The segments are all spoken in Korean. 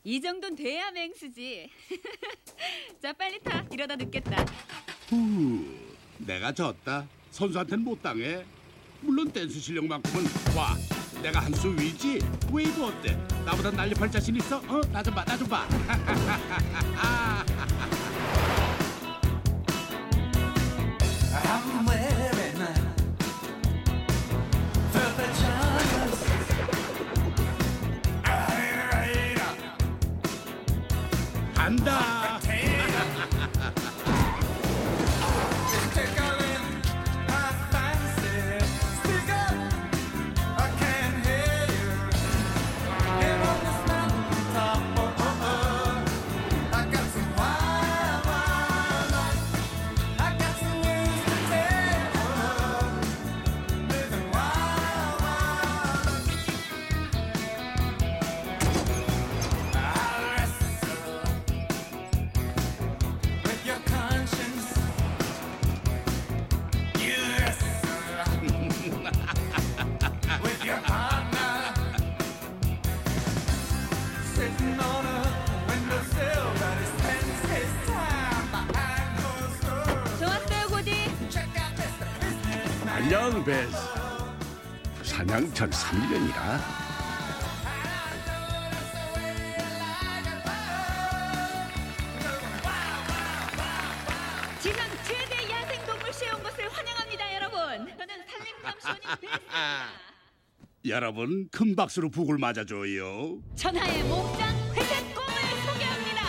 이 정도는 돼야 맹수지. 자, 빨리 타. 이러다 늦겠다. 내가 졌다. 선수한테는 못 당해. 물론 댄스 실력만큼은 와. 내가 한 수 위지. 웨이브 어때? 나보다 날렵할 자신 있어? 나 좀 봐, 나 좀 봐. 간다. 좋았어요, 고디. 안녕, 베스. 사냥 전 3년이라. 지상 최대 야생동물시에 온 것을 환영합니다, 여러분. 저는 산림감시원인 베스입니다. 여러분, 큰 박수로 북을 맞아줘요. 천하의 목장 회색곰을 소개합니다.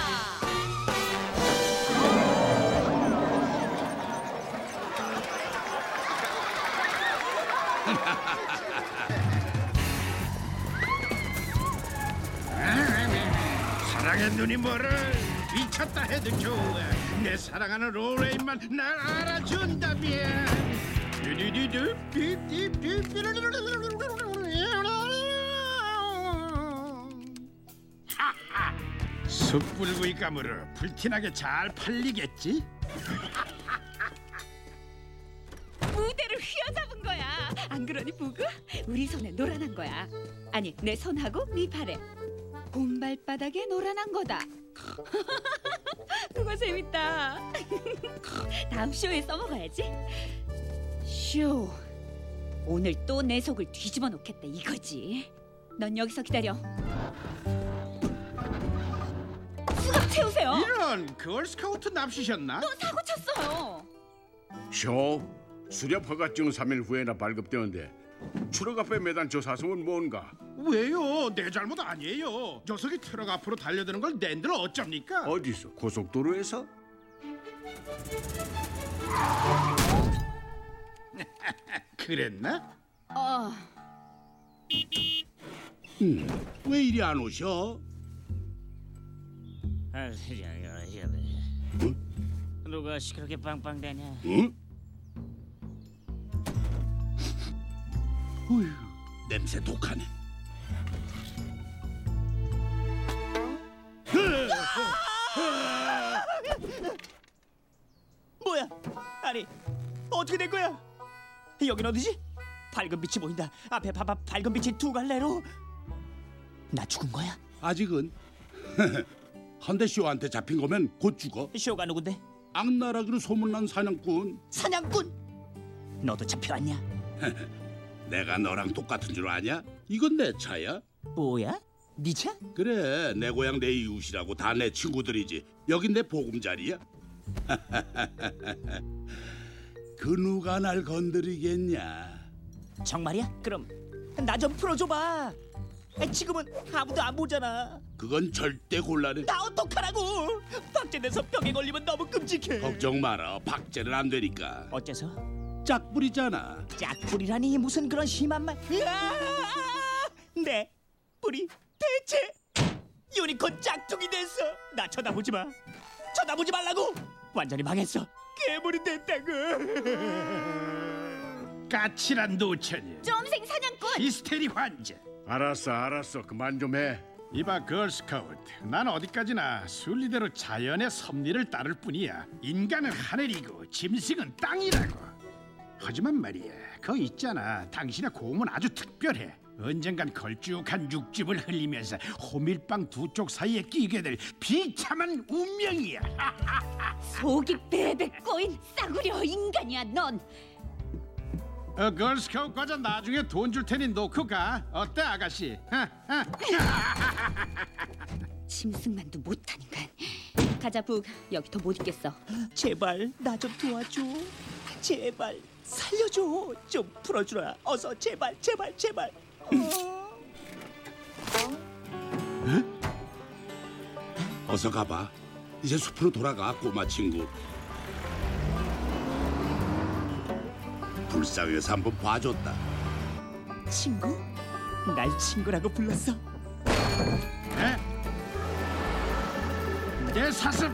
사랑의 눈이 뭐를 미쳤다 해도 좋아. 내 사랑하는 로레인만 날 알아준다면. 숯불구이 감으로 불티나게 잘 팔리겠지? 무대를 휘어잡은 거야. 안 그러니 부구? 우리 손에 노란한 거야. 아니, 내 손하고 네 팔에 곰발바닥에 노란한 거다. 그거 재밌다. 다음 쇼에 써먹어야지. 쇼. 오늘 또 내 속을 뒤집어 놓겠다 이거지. 넌 여기서 기다려. 수갑 채우세요. 이런 걸스카우트 납치셨나? 또 사고 쳤어요. 쇼. 수렵 허가증 3일 후에나 발급되는데 트럭 앞에 매단 저 사슴은 뭔가? 왜요? 내 잘못 아니에요. 녀석이 트럭 앞으로 달려드는 걸 낸들 어쩝니까? 어디서? 고속도로에서? 그랬나? 왜 이리 안 오셔? 누가 시끄럽게 빵빵대냐? 응? 어휴, 냄새 독하네. 뭐야? 아니 어떻게 된 거야? 여긴 어디지? 밝은 빛이 보인다. 앞에 봐봐, 밝은 빛이 두 갈래로. 나 죽은 거야? 아직은. 한대 쇼한테 잡힌 거면 곧 죽어. 쇼가 누군데? 악나라기로 소문난 사냥꾼. 사냥꾼? 너도 잡혀왔냐? 내가 너랑 똑같은 줄 아냐? 이건 내 차야. 뭐야? 네 차? 그래, 내 고향 내 이웃이라고 다 내 친구들이지. 여긴 내 보금자리야. 그 누가 날 건드리겠냐? 정말이야? 그럼 나 좀 풀어줘봐. 지금은 아무도 안 보잖아. 그건 절대 곤란해. 나 어떡하라고? 박제돼서 병에 걸리면 너무 끔찍해. 걱정 마라. 박제는 안 되니까. 어째서? 짝불이잖아. 짝불이라니 무슨 그런 심한 말. 내 불이 대체 유니콘 짝퉁이 됐어. 나 쳐다보지 마. 쳐다보지 말라고. 완전히 망했어. 괴물이 됐다고. 까칠한 노처녀. 점생 사냥꾼. 히스테리 환자. 알았어. 그만 좀 해. 이봐 걸스카우트, 난 어디까지나 순리대로 자연의 섭리를 따를 뿐이야. 인간은 하늘이고 짐승은 땅이라고. 하지만 말이야, 그거 있잖아. 당신의 고음은 아주 특별해. 언젠간 걸쭉한 육즙을 흘리면서 호밀빵 두 쪽 사이에 끼게 될 비참한 운명이야. 속이 베베 꼬인 싸구려 인간이야 넌. 걸스카우트 과자 나중에 돈 줄 테니 놓고 가. 어때 아가씨? 짐승만도 못한 인간. 가자 북. 여기 더 못 있겠어. 제발 나 좀 도와줘. 제발 살려줘. 좀 풀어주라. 어서 제발 제발 제발. 어서 가봐. 이제 숲으로 돌아가 꼬마 친구. 불쌍해서 한번 봐줬다. 친구? 날 친구라고 불렀어. 에? 내 사슴,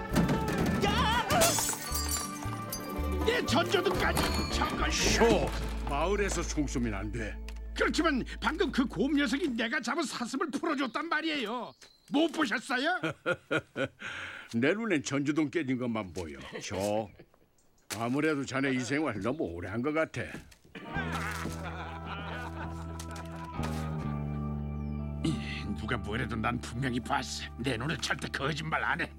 내 전조등까지 저걸. 쇼! 마을에서 총 쏘면 안 돼. 그렇지만 방금 그 곰 녀석이 내가 잡은 사슴을 풀어줬단 말이에요. 못 보셨어요? 내 눈엔 전주동 깨진 것만 보여. 쇼. 아무래도 자네 이 생활 너무 오래 한 것 같아. 누가 뭐래도 난 분명히 봤어. 내 눈을 절대 거짓말 안 해.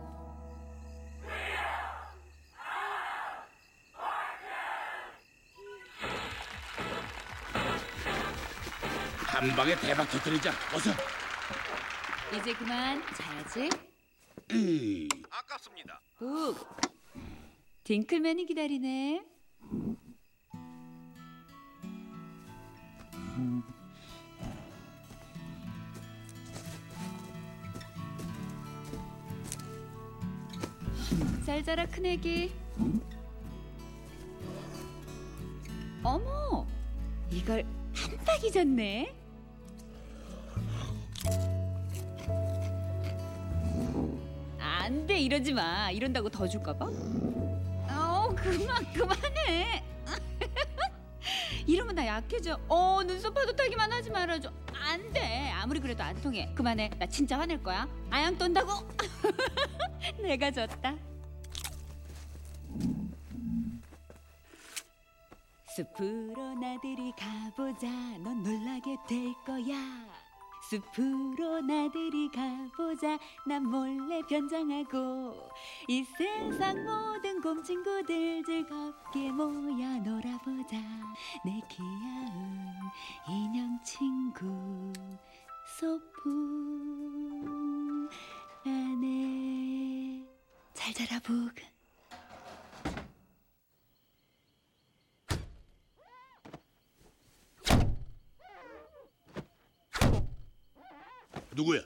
한 방에 대박 터뜨리자. 어서. 이제 그만 자야지. 아깝습니다. 북. 딩클맨이 기다리네. 잘 자라 큰애기. 어머, 이걸 한 딱 잊었네. 안 돼, 이러지 마. 이런다고 더 줄까 봐. 그만해. 이러면 나 약해져. 눈썹 파도타기만 하지 말아줘. 안 돼. 아무리 그래도 안 통해. 그만해. 나 진짜 화낼 거야. 아양 떤다고? 내가 졌다. 숲으로 나들이 가보자. 넌 놀라게 될 거야. 숲으로 나들이 가보자. 난 몰래 변장하고 이 세상 모든 곰 친구들 즐겁게 모여 놀아보자. 내 귀여운 인형 친구 소풍 안에 잘 자라 북. 누구야?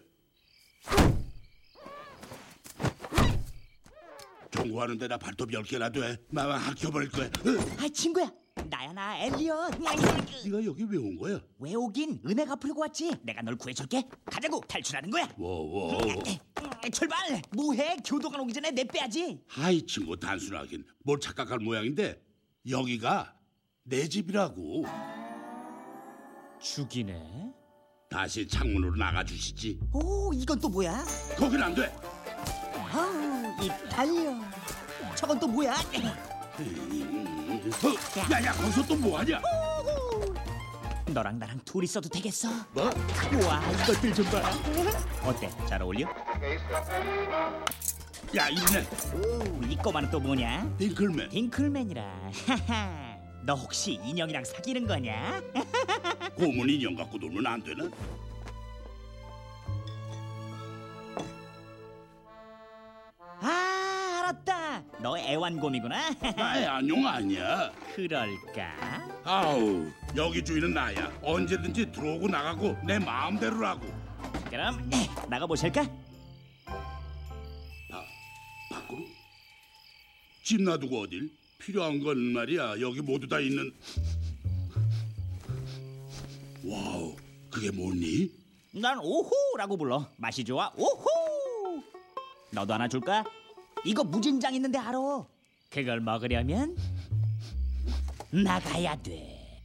경고하는데 나 발톱 10개나 돼. 마마 학혀버릴 거야. 아 친구야. 나야 나 엘리엇. 네가 여기 왜 온 거야? 왜 오긴? 은혜가 풀고 왔지. 내가 널 구해줄게. 가자고. 탈출하는 거야. 워워. 출발. 뭐해? 교도관 오기 전에 내 빼야지. 하이 친구 단순하긴 뭘 착각할 모양인데 여기가 내 집이라고. 죽이네. 다시 창문으로 나가주시지. 오, 이건 또 뭐야? 거긴 안 돼. 이탈리아. 저건 또 뭐야? 야야 거기서 또 뭐하냐? 너랑 나랑 둘이 써도 되겠어? 뭐? 우와, 이것들 좀 봐. 어때? 잘 어울려? 야 이네 오, 이 꼬마는 또 뭐냐? 딩클맨. 딩클맨이라. 하하. 너 혹시 인형이랑 사귀는 거냐? 고문 인형 갖고 놀면 안 되나? 아, 알았다. 너 애완곰이구나. 나 애완용 아니야. 그럴까? 아우 여기 주인은 나야. 언제든지 들어오고 나가고 내 마음대로라고. 그럼 나가보실까? 밖으로? 집 놔두고 어딜? 필요한 건 말이야 여기 모두 다 있는. 와우 그게 뭐니? 난 오호라고 불러. 맛이 좋아. 오호. 너도 하나 줄까? 이거 무진장 있는데 알아. 그걸 먹으려면 나가야 돼.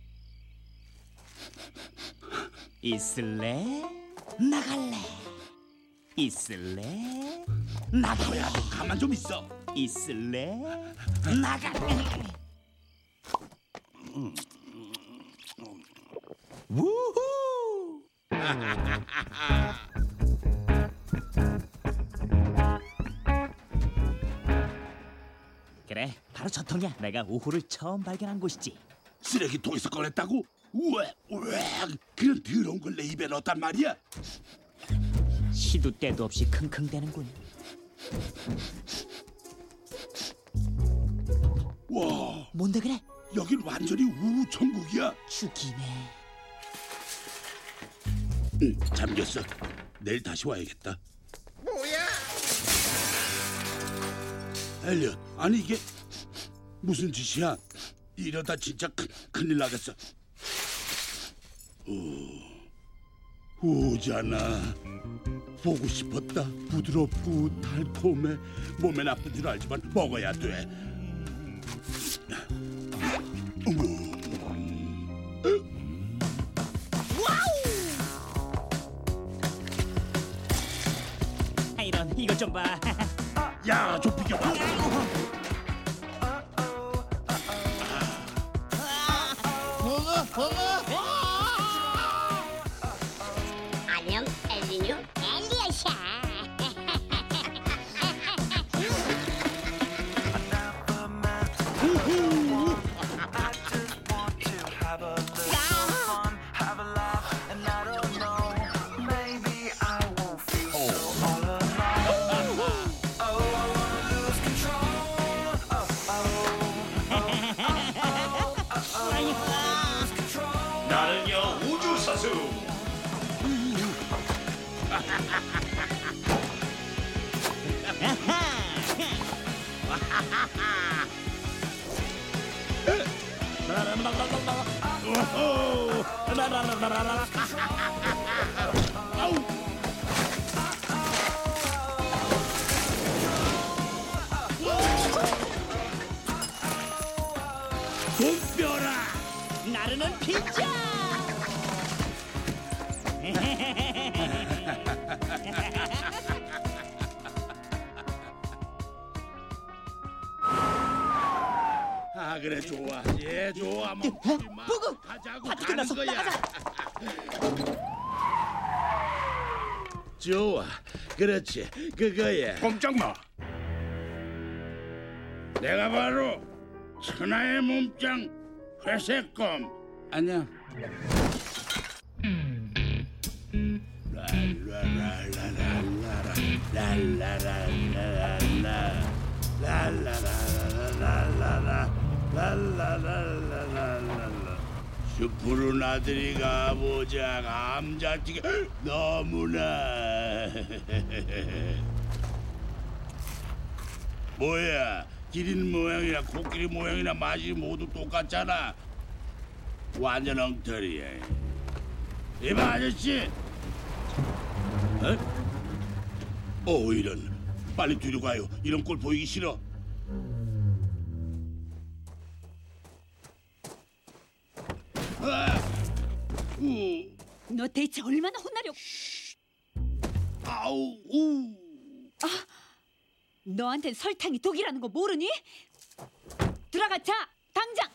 있을래? 나갈래? 있을래? 나갈래? 야 너 가만 좀 있어. 있을래? 나갈래? 우후! 그래, 바로 저 통이야. 내가 우후를 처음 발견한 곳이지. 쓰레기통에서 꺼냈다고? 우와, 그런 더러운 걸 내 입에 넣었단 말이야? 시도 때도 없이 킁킁대는군. 와, 뭔데 그래? 여긴 완전히 우우 천국이야. 죽이네. 잠겼어. 내일 다시 와야겠다. 뭐야? 엘리엇, 아니 이게 무슨 짓이야? 이러다 진짜 큰일 나겠어. 오잖아. 보고 싶었다. 부드럽고 달콤해. 몸에 나쁜 줄 알지만 먹어야 돼. 아, 이런, 이것 좀 봐. 야, 좀 비켜봐. 안녕, 엘리뉴 엘리아샤. 나는요 우주사수. 돈벼라. 나르는 피자. 아 그래 좋아. 예 좋아. 먹지 마. 보고 가자고 파티 가는 끝났어. 거야. 나가자. 좋아. 그렇지. 그거야. 꼼짝 마. 내가 바로 천하의 몸짱 회색검. 안녕. 슈프로 나들이 가보자. 감자튀김 너무나. 뭐야? 기린 모양이나 코끼리 모양이나 맛이 모두 똑같잖아. 완전 엉터리야. 이봐 아저씨. 이런. 빨리 뒤로 가요. 이런 꼴 보이기 싫어. 너 대체 얼마나 혼나려고? 아우. 너한텐 설탕이 독이라는 거 모르니? 들어가 자 당장.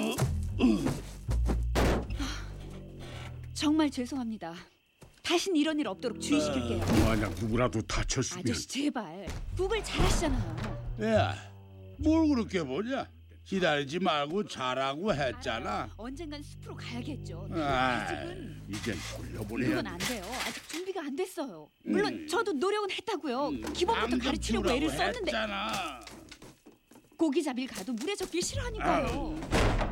정말 죄송합니다. 다신 이런 일 없도록 주의시킬게요. 만약 누구라도 다쳤으면 아저씨 제발 국을 잘하시잖아요. 야, 뭘 그렇게 보냐? 기다리지 말고 잘하고 했잖아. 언젠간 숲으로 가야겠죠. 아, 아직은 이젠 돌려보내야 그건 안 돼요. 아직 준비가 안 됐어요. 물론 저도 노력은 했다고요. 기본부터 방금 가르치려고 애를 키우라고 썼는데 했잖아. 고기 잡일 가도 물에 젖길 싫어하니까요.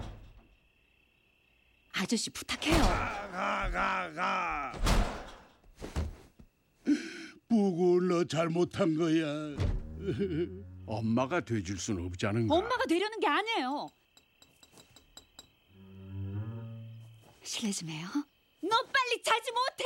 아저씨 부탁해요. 가. 보고 너 잘못한 거야. 엄마가 돼줄 순 없지 않은가. 엄마가 되려는 게 아니에요. 실례 좀 해요. 너 빨리 자지 못해?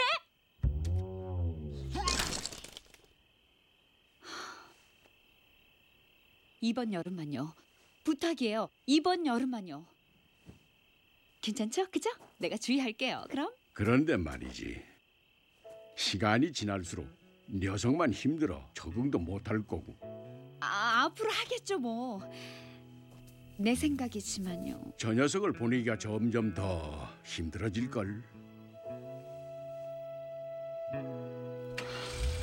이번 여름만요. 부탁이에요. 이번 여름만요. 괜찮죠? 그죠? 내가 주의할게요. 그럼? 그런데 말이지. 시간이 지날수록 녀석만 힘들어 적응도 못할 거고. 앞으로 하겠죠 뭐. 내 생각이지만요. 저 녀석을 보내기가 점점 더 힘들어질걸.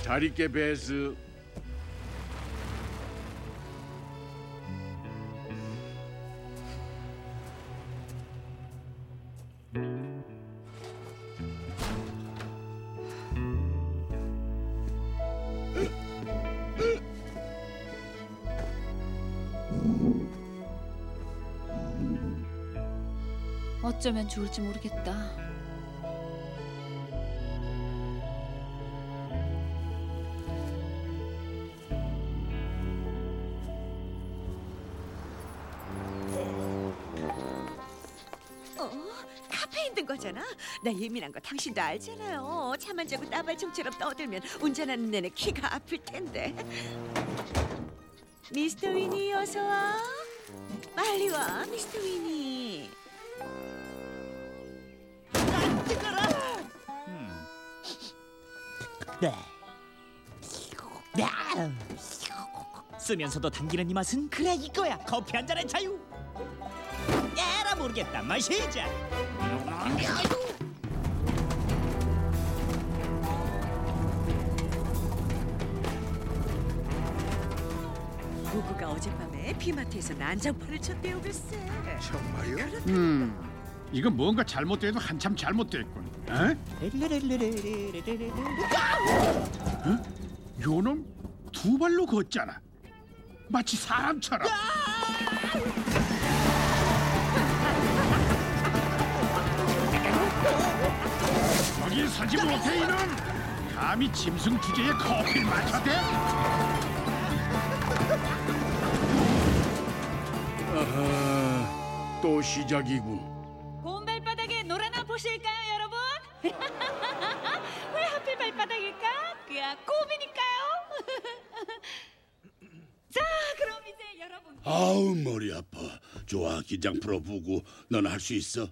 잘 있게 베스. 어쩌면 좋을지 모르겠다. 카페인 든 거잖아. 나 예민한 거 당신도 알잖아요. 잠 안 자고 따발총처럼 떠들면 운전하는 내내 키가 아플 텐데. 미스터 위니 어서 와. 빨리 와, 미스터 위니. 네. 쓰면서도 당기는 이 맛은 그래 이거야. 커피 한 잔의 자유. 에라 모르겠다. 마시자. 부부가 어젯밤에 비마트에서 난장판을 쳤대요 글쎄. 정말요? 이거 뭔가 잘못돼도 한참 잘못됐군. 어? 요놈 두 발로 걷잖아. 마치 사람처럼. 거기 서지 못해 이놈. 감히 짐승 주제에 커피를 마셔대? 아하, 또 시작이군. 고운 발바닥에 노래나 보실까요, 여러분? 왜 하필 발바닥일까? 그야 곰이니까요. 자, 그럼 이제 여러분. 아우 머리 아파. 좋아, 긴장 풀어보고. 넌 할 수 있어.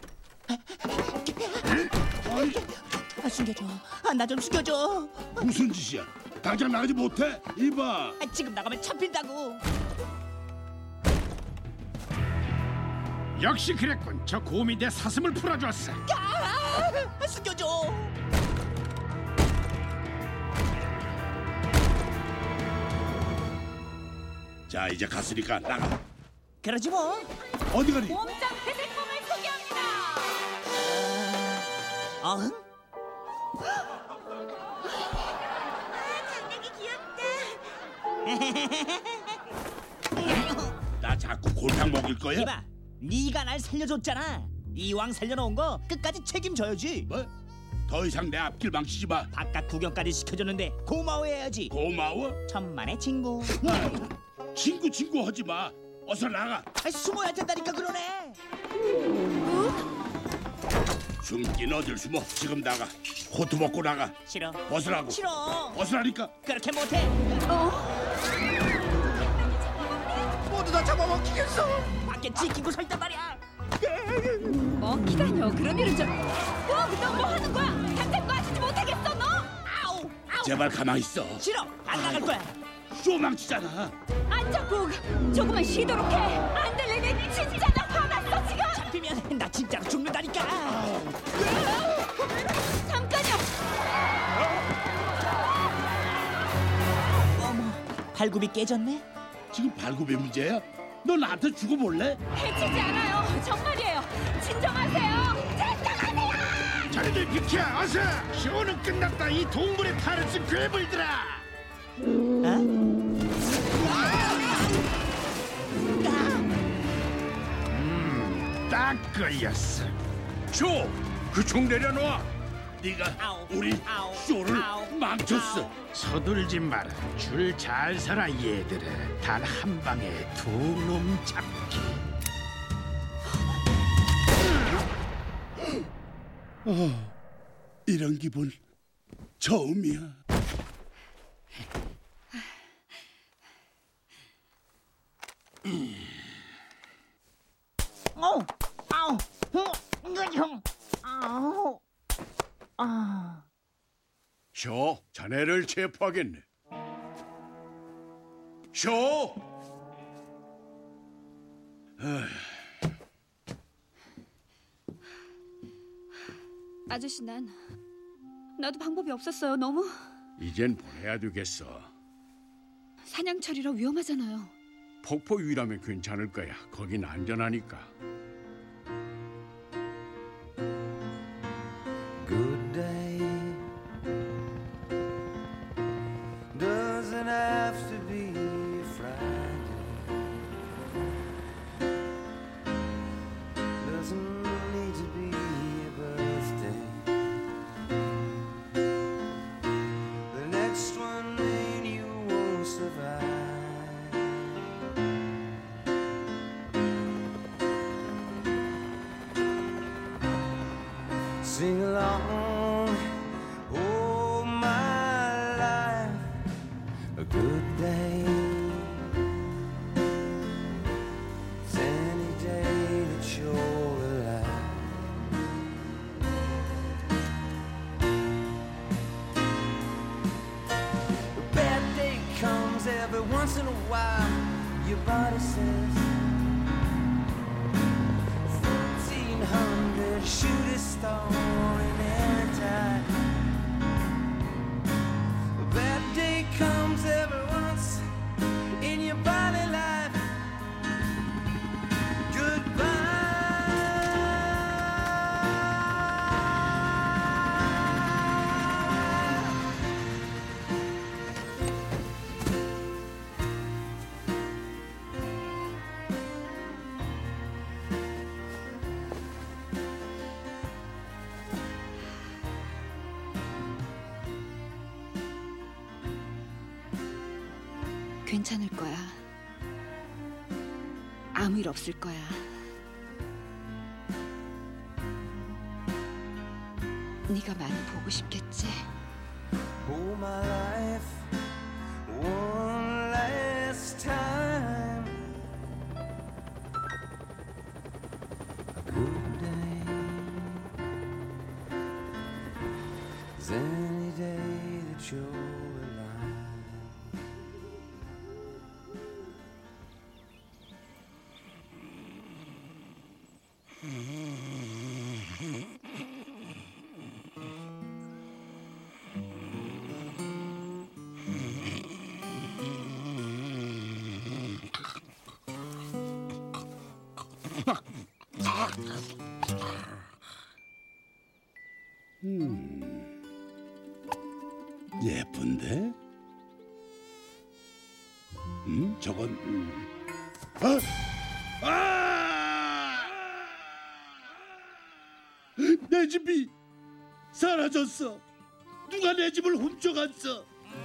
숨겨줘. 나 좀 숨겨줘. 무슨 짓이야? 당장 나가지 못해? 이봐. 지금 나가면 잡힌다고. 역시 그랬군. 저 곰이 내 사슴을 풀어줬어. 숨겨줘. 자, 이제 갔으니까 나가. 그러지 뭐. 어디 가니? 꼼짝 회색곰을 소개합니다. 어흥? 나 자꾸 골탕 먹일 거야? 이봐, 네가 날 살려줬잖아. 이왕 살려놓은 거 끝까지 책임져야지. 뭐? 더 이상 내 앞길 망치지 마. 바깥 구경까지 시켜줬는데 고마워해야지. 고마워? 천만의 친구. 친구 하지 마. 어서 나가. 숨어야 된다니까 그러네. 숨긴 어딜 숨어. 지금 나가. 코트 벗고 나가. 싫어. 벗으라고. 싫어. 벗으라니까. 그렇게 못해. 모두 다 잡아먹히겠어. 밖에 지키고 서 있단 말이야. 먹히다뇨. 그런 일은 좀. 너 뭐 하는 거야? 당장 놔주지 못하겠어, 너? 아우. 제발 가만히 있어. 싫어. 안 나갈 거야. 쇼망치잖아. 안정국, 조금만 쉬도록 해. 안 들리면 진짜 나 화났어 지금. 잡히면 나 진짜로 죽는다니까. 잠깐요. 어머, 발굽이 깨졌네. 지금 발굽이 문제야? 너 나한테 죽어볼래? 해치지 않아요. 정말이에요. 진정하세요. 진정하세요. 자네들 비켜 어서. 쇼는 끝났다. 이 동물의 탈을 쓴 괴물들아. 딱 걸렸어. 쇼! 그 총 내려놔. 네가 아우, 우리 아우, 쇼를 아우, 망쳤어. 아우. 서둘지 마라. 줄 잘 서라 얘들아. 단 한 방에 두 놈 잡기. 이런 기분 처음이야. 쇼, 자네를 체포하겠네. 쇼! 아저씨, 나도 방법이 없었어요. 너무 이젠 보내야 되겠어. 사냥철이라 위험하잖아요. 폭포 위라면 괜찮을 거야. 거긴 안전하니까. Good day doesn't have to be a Friday, doesn't need to be a birthday. The next one and you won't survive. Sing along, oh my life, a good day. It's any day that you're alive. A bad day comes every once in a while. Your body says 1,400 shooting star in any time. A bad day comes every once in your body life. 괜찮을 거야. 아무 일 없을 거야. 네가 많이 보고 싶겠지? Hold my life one last time. A good day is any day that you're alive. 예쁜데? 저건 내 집이 사라졌어. 누가 내 집을 훔쳐갔어.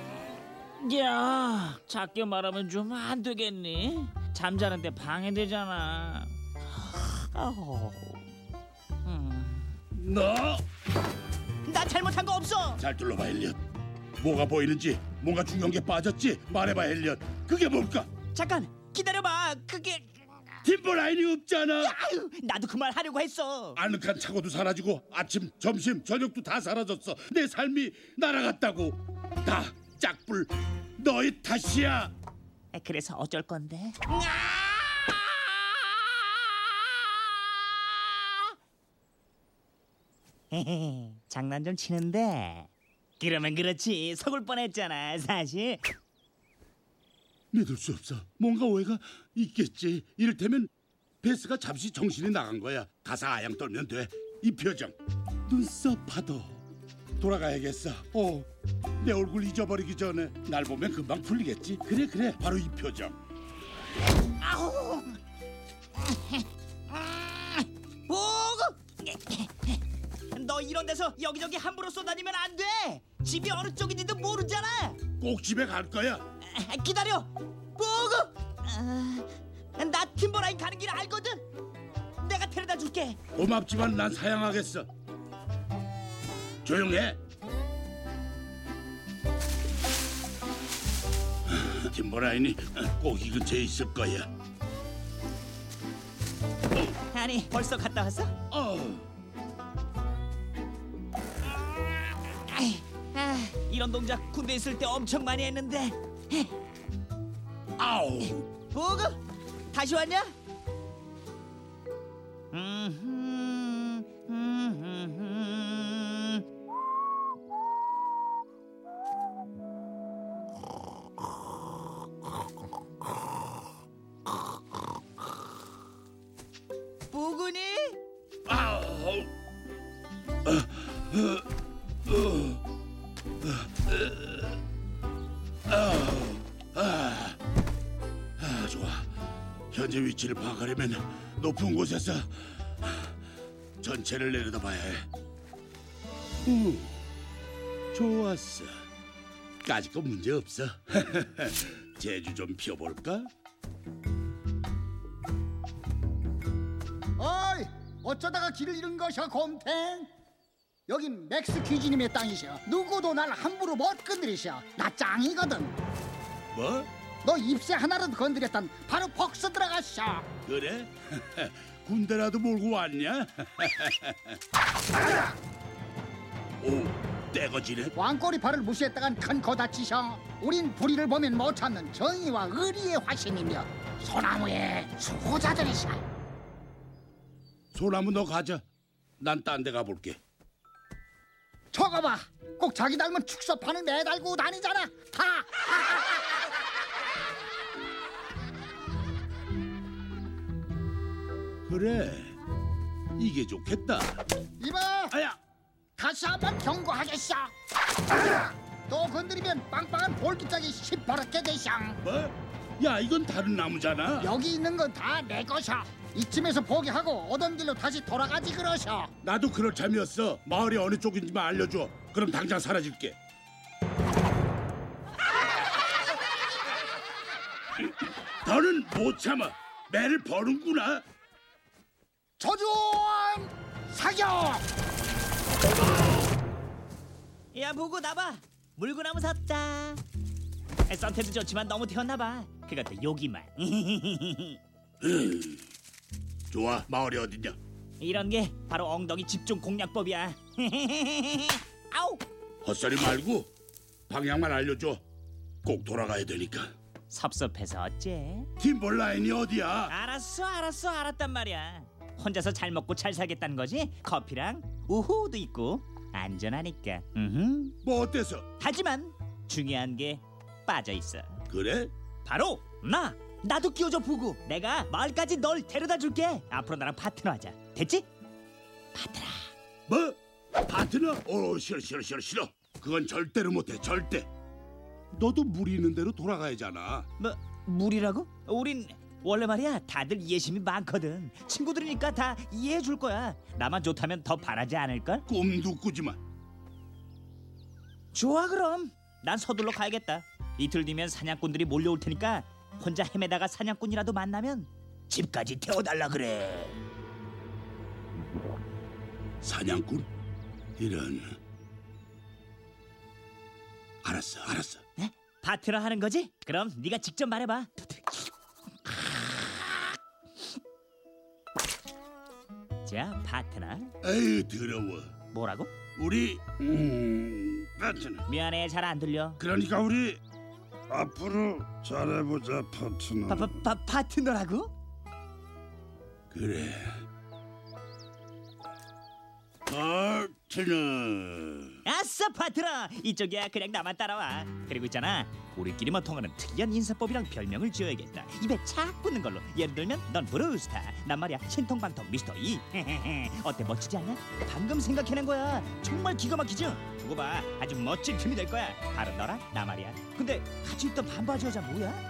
야, 작게 말하면 좀 안 되겠니? 잠자는데 방해되잖아. 아우. 너! 나 잘못한 거 없어. 잘 둘러봐, 엘리엇. 뭐가 보이는지, 뭔가 중요한 게 빠졌지? 말해봐, 엘리엇. 그게 뭘까? 잠깐 기다려봐. 그게 팀버라인이 없잖아. 아유, 나도 그 말 하려고 했어. 아늑한 차고도 사라지고 아침, 점심, 저녁도 다 사라졌어. 내 삶이 날아갔다고. 다 짝불 너의 탓이야. 그래서 어쩔 건데? 장난 좀 치는데. 그러면 그렇지. 속을 뻔했잖아 사실. 믿을 수 없어. 뭔가 오해가 있겠지. 이를테면 베스가 잠시 정신이 나간 거야. 가사 아양 떨면 돼. 이 표정. 눈썹 파도. 돌아가야겠어. 내 얼굴 잊어버리기 전에. 날 보면 금방 풀리겠지. 그래. 바로 이 표정. 아우. 보고. 너 이런 데서 여기저기 함부로 쏘다니면 안 돼. 집이 어느 쪽인지도 모르잖아. 꼭 집에 갈 거야. 기다려. 보고. 나 팀버라인 가는 길 알거든. 내가 데려다 줄게. 고맙지만 난 사양하겠어. 조용해. 팀버라인이 꼭 이 근처에 있을 거야. 아니, 벌써 갔다 왔어? 이런 동작 군대 있을 때 엄청 많이 했는데. 아우. 보고 다시 왔냐? 좋아. 현재 위치를 파악하려면 높은 곳에서 전체를 내려다봐야 해. 좋았어. 까짓 건 문제 없어. 제주 좀 피워볼까? 어이, 어쩌다가 길을 잃은 것이야, 곰탱? 여긴 맥스 퀴즈님의 땅이셔. 누구도 날 함부로 못 건드리셔. 나 짱이거든. 뭐? 너 입새 하나라도 건드렸단 바로 복수 들어가셔. 그래? 군대라도 몰고 왔냐? 오, 떼거지네. 왕꼬리 발을 무시했다간 큰 거 다치셔. 우린 불의를 보면 못 참는 정의와 의리의 화신이며 소나무의 수호자들이셔. 소나무 너 가자. 난 딴 데 가볼게. 저거 봐, 꼭 자기 닮은 축소판을 매달고 다니잖아. 다. 그래, 이게 좋겠다. 이봐, 아야, 다시 한번 경고하겠어. 또 건드리면 빵빵한 볼기짝이 시퍼렇게 되셔. 뭐? 야, 이건 다른 나무잖아. 여기 있는 건 다 내 것이야. 이쯤에서 포기하고 오던 길로 다시 돌아가지 그러셔. 나도 그럴 참이었어. 마을이 어느 쪽인지만 알려줘. 그럼 당장 사라질게. 너는 못 참아. 매를 버는구나. 저주원 사격. 야, 보고 나봐. 물구나무 샀다. 썬테도 좋지만 너무 태웠나봐. 그것도 여기만. 좋아, 마을이 어디냐? 이런 게 바로 엉덩이 집중 공략법이야. 아우! 헛소리 말고 방향만 알려줘. 꼭 돌아가야 되니까. 섭섭해서 어째? 팀볼라인이 어디야? 알았어, 알았단 말이야. 혼자서 잘 먹고 잘 살겠다는 거지? 커피랑 우후도 있고 안전하니까. 뭐 어때서? 하지만 중요한 게 빠져 있어. 그래? 바로 나도 끼워줘 보고. 내가 마을까지 널 데려다 줄게. 앞으로 나랑 파트너하자. 됐지? 파트너. 뭐? 파트너? 싫어. 그건 절대로 못해, 절대. 너도 물 있는 대로 돌아가야잖아. 뭐 물이라고? 우린 원래 말이야 다들 이해심이 많거든. 친구들이니까 다 이해해 줄 거야. 나만 좋다면 더 바라지 않을걸? 꿈도 꾸지 마. 좋아, 그럼 난 서둘러 가야겠다. 이틀 뒤면 사냥꾼들이 몰려올 테니까 혼자 헤매다가 사냥꾼이라도 만나면 집까지 태워달라 그래. 사냥꾼? 이런. 알았어. 네? 파트너 하는 거지? 그럼 네가 직접 말해봐. 자, 파트너. 에이, 더러워. 뭐라고? 우리 파트너. 미안해, 잘 안 들려. 그러니까 우리 앞으로 잘해보자, 파트너. 파트너라고? 그래. 파트너. 아싸, 파트너. 이쪽이야. 그냥 나만 따라와. 그리고 있잖아, 우리끼리만 통하는 특이한 인사법이랑 별명을 지어야겠다. 입에 착 붙는 걸로. 예를 들면 넌 브루스타, 난 말이야 신통방통 미스터 이. 어때, 멋지지 않냐? 방금 생각해낸 거야. 정말 기가 막히죠? 두고 봐, 아주 멋진 팀이 될 거야. 바로 너랑 나 말이야. 근데 같이 있던 반바지 여자 뭐야?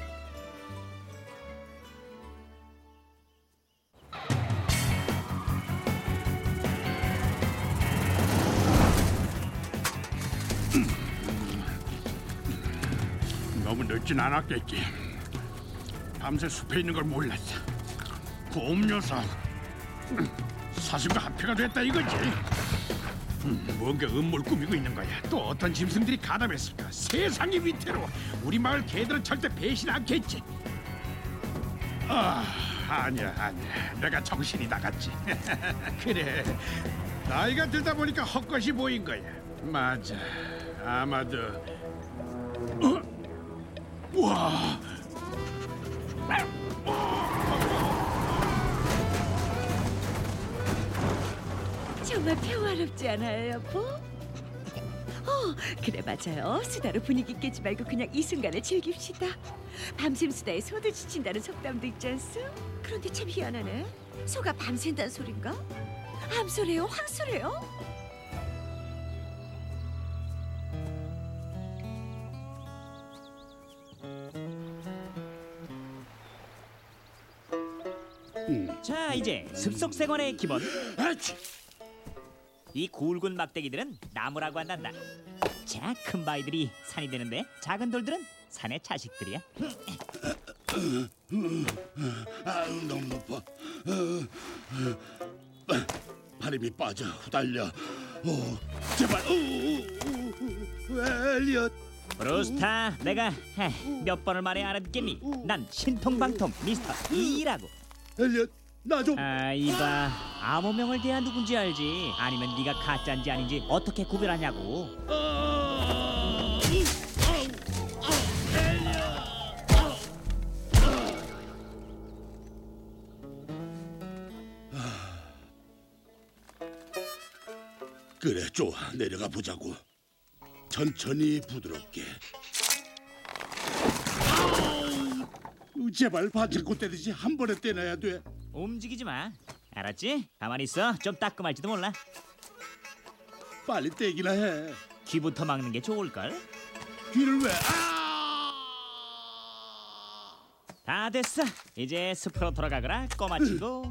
너무 늦진 않았겠지. 밤새 숲에 있는 걸 몰랐어. 곰 녀석. 사슴과 합체가 됐다 이거지. 뭔가 음모를 꾸미고 있는 거야. 또 어떤 짐승들이 가담했을까? 세상의 위태로워. 우리 마을 개들은 절대 배신 않겠지. 아니야. 내가 정신이 나갔지. 그래. 나이가 들다 보니까 헛것이 보인 거야. 맞아. 아마도. 와. 정말 평화롭지 않아요, 여보? 그래, 맞아요. 수다로 분위기 깨지 말고 그냥 이 순간을 즐깁시다. 밤샘 수다에 소도 지친다는 속담도 있지 않소? 그런데 참 희한하네. 소가 밤샌다는 소린가? 암소래요, 황소래요? 자, 이제 습속 생활의 기본. 아치. 이 굵은 막대기들은 나무라고 한단다. 자, 큰 바위들이 산이 되는데 작은 돌들은 산의 자식들이야. 아유, 너무 높아. 바람이 빠져 후달려. 제발. 엘리엇. 브루스타, 내가 몇 번을 말해 알아듣겠니? 난 신통방통 미스터 E라고. 엘리엇, 나 좀. 이봐, 암호명을 대야 누군지 알지? 아니면 네가 가짜인지 아닌지 어떻게 구별하냐고. 그래, 좋아. 내려가 보자고. 천천히 부드럽게. 제발 반창고 떼듯이 한 번에 떼놔야 돼. 움직이지 마. 알았지? 가만히 있어. 좀 따끔할지도 몰라. 빨리 떼기나 해. 귀부터 막는 게 좋을걸? 귀를 왜? 다 됐어. 이제 숲으로 돌아가거라, 꼬마 친구.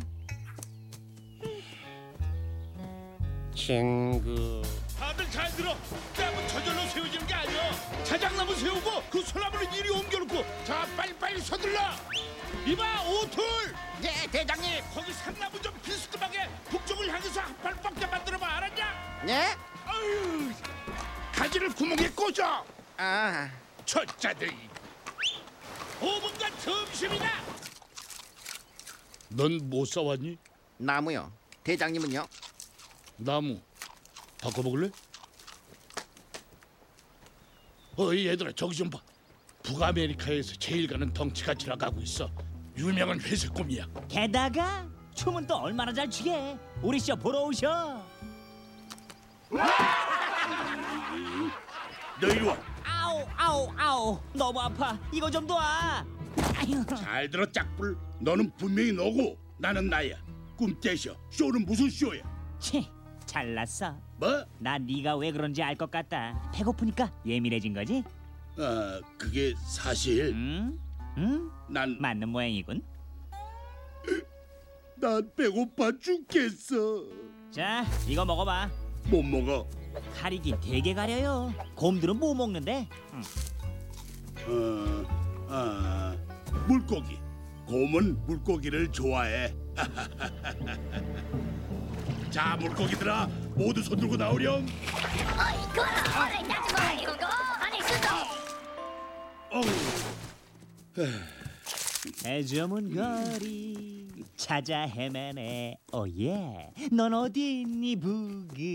친구. 다들 잘 들어. 나무 저절로 세워지는 게 아니야. 자작나무 세우고 그 소나무를 이리 옮겨놓고. 자, 빨리 서둘러. 이봐, 오툴. 네, 대장님. 거기 산나무 좀 비스듬하게 북쪽을 향해서 한 팔밖에 만들어봐. 알았냐? 네? 아유, 가지를 구멍에 꽂아. 아, 저자들. 5분간 점심이다. 넌 뭐 싸왔니? 나무요. 대장님은요? 나무. 바꿔먹을래? 얘들아, 저기 좀 봐. 북아메리카에서 제일 가는 덩치가 지나가고 있어. 유명한 회색곰이야. 게다가 춤은 또 얼마나 잘 추게. 우리 쇼 보러 오셔. 너 이리 와. 아우, 너무 아파. 이거 좀 놔. 아유. 잘 들어, 짝불. 너는 분명히 너고 나는 나야. 꿈 떼셔. 쇼는 무슨 쇼야? 치, 잘났어. 뭐? 나 네가 왜 그런지 알 것 같다. 배고프니까 예민해진 거지? 그게 사실 응? 난 맞는 모양이군. 배고파 죽겠어. 자, 이거 먹어봐. 못 먹어. 가리긴 되게 가려요. 곰들은 뭐 먹는데? 물고기. 곰은 물고기를 좋아해. 자, 물고기들아, 모두 손 들고 나오렴. 해저문 거리 찾아 헤매네. 오예, 넌 어디 있니 부그?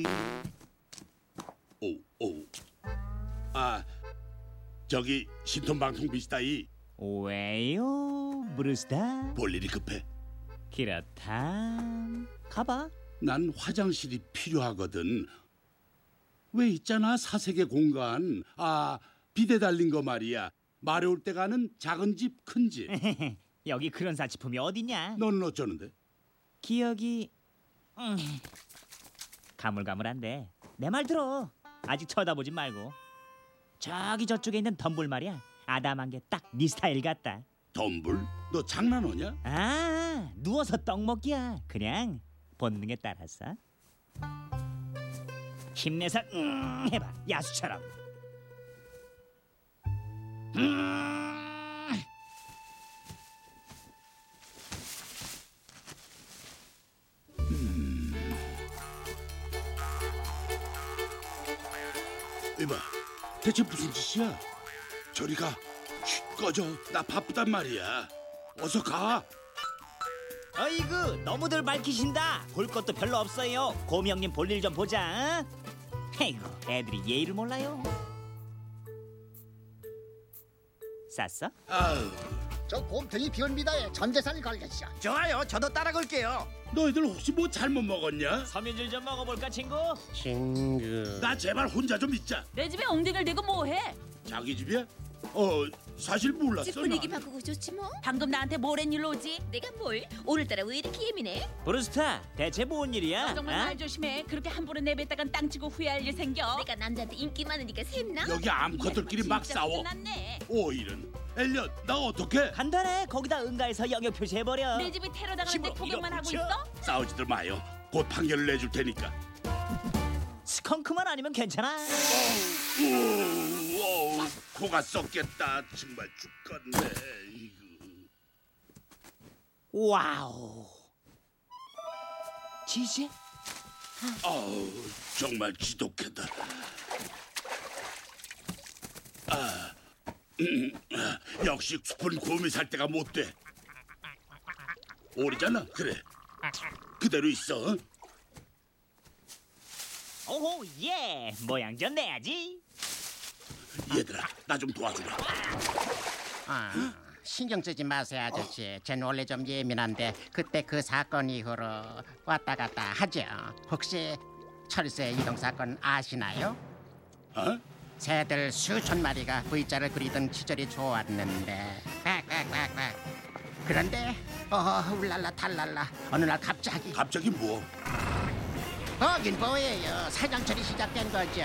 저기 신통방통 비슷하이. 왜요, 브루스타? 볼 일이 급해. 그렇다. 가봐. 난 화장실이 필요하거든. 왜 있잖아, 사색의 공간. 비대 달린 거 말이야. 마려울 때 가는 작은 집, 큰 집. 여기 그런 사치품이 어딨냐? 너는 어쩌는데? 기억이 가물가물한데 내 말 들어. 아직 쳐다보지 말고. 저기 저쪽에 있는 덤불 말이야. 아담한 게 딱 네 스타일 같다. 덤불? 너 장난하냐? 누워서 떡 먹기야. 그냥 본능에 따라서. 힘내서 해봐, 야수처럼. 이봐, 대체 무슨 짓이야? 저리 가. 꺼져. 나 바쁘단 말이야. 어서 가. 어이구, 너무들 밝히신다. 볼 것도 별로 없어요. 곰 형님 볼일 좀 보자. 아이고, 애들이 예의를 몰라요. 쌌어? 저 곰탱이 비언비다에 전 재산을 걸겠어. 좋아요. 저도 따라 걸게요. 너희들 혹시 뭐 잘못 먹었냐? 섬유질 좀 먹어볼까, 친구? 나 제발 혼자 좀 있자. 내 집에 엉덩이를 대고 뭐해? 자기 집이야? 사실 몰랐어. 집 분위기 난. 바꾸고 좋지 뭐. 방금 나한테 뭐란 일로 오지? 내가 뭘? 오늘따라 왜 이렇게 예민해? 브루스타, 대체 뭔 일이야? 정말 말 조심해. 그렇게 함부로 내뱉다간 땅 치고 후회할 일 생겨. 내가 남자한테 인기 많으니까 샘나? 여기 암컷들끼리 막 싸워. 났네. 이런. 엘리엇, 나 어떡해? 간단해. 거기다 응가해서 영역 표시해버려. 내 집이 테러 당하는데 구경만 하고 밀어붙여. 있어? 싸우지들 마요. 곧 판결을 내줄 테니까. 스컹크만 아니면 괜찮아. 코가 썩겠다. 정말 죽겠네. 와우. 지지? 정말 지독하다. 역시 숲은 곰이 살 때가 못 돼. 오리잖아. 그래. 그대로 있어. 오호, 예. 모양 좀 내야지. 얘들아, 나 좀 도와주라. 신경 쓰지 마세요, 아저씨. 전 원래 좀 예민한데 그때 그 사건 이후로 왔다 갔다 하죠. 혹시 철새 이동 사건 아시나요? 새들 수천 마리가 V자를 그리던 시절이 좋았는데 그런데 울랄라 탈랄라 어느 날 갑자기 뭐? 거긴 뭐예요. 사냥철이 시작된 거죠.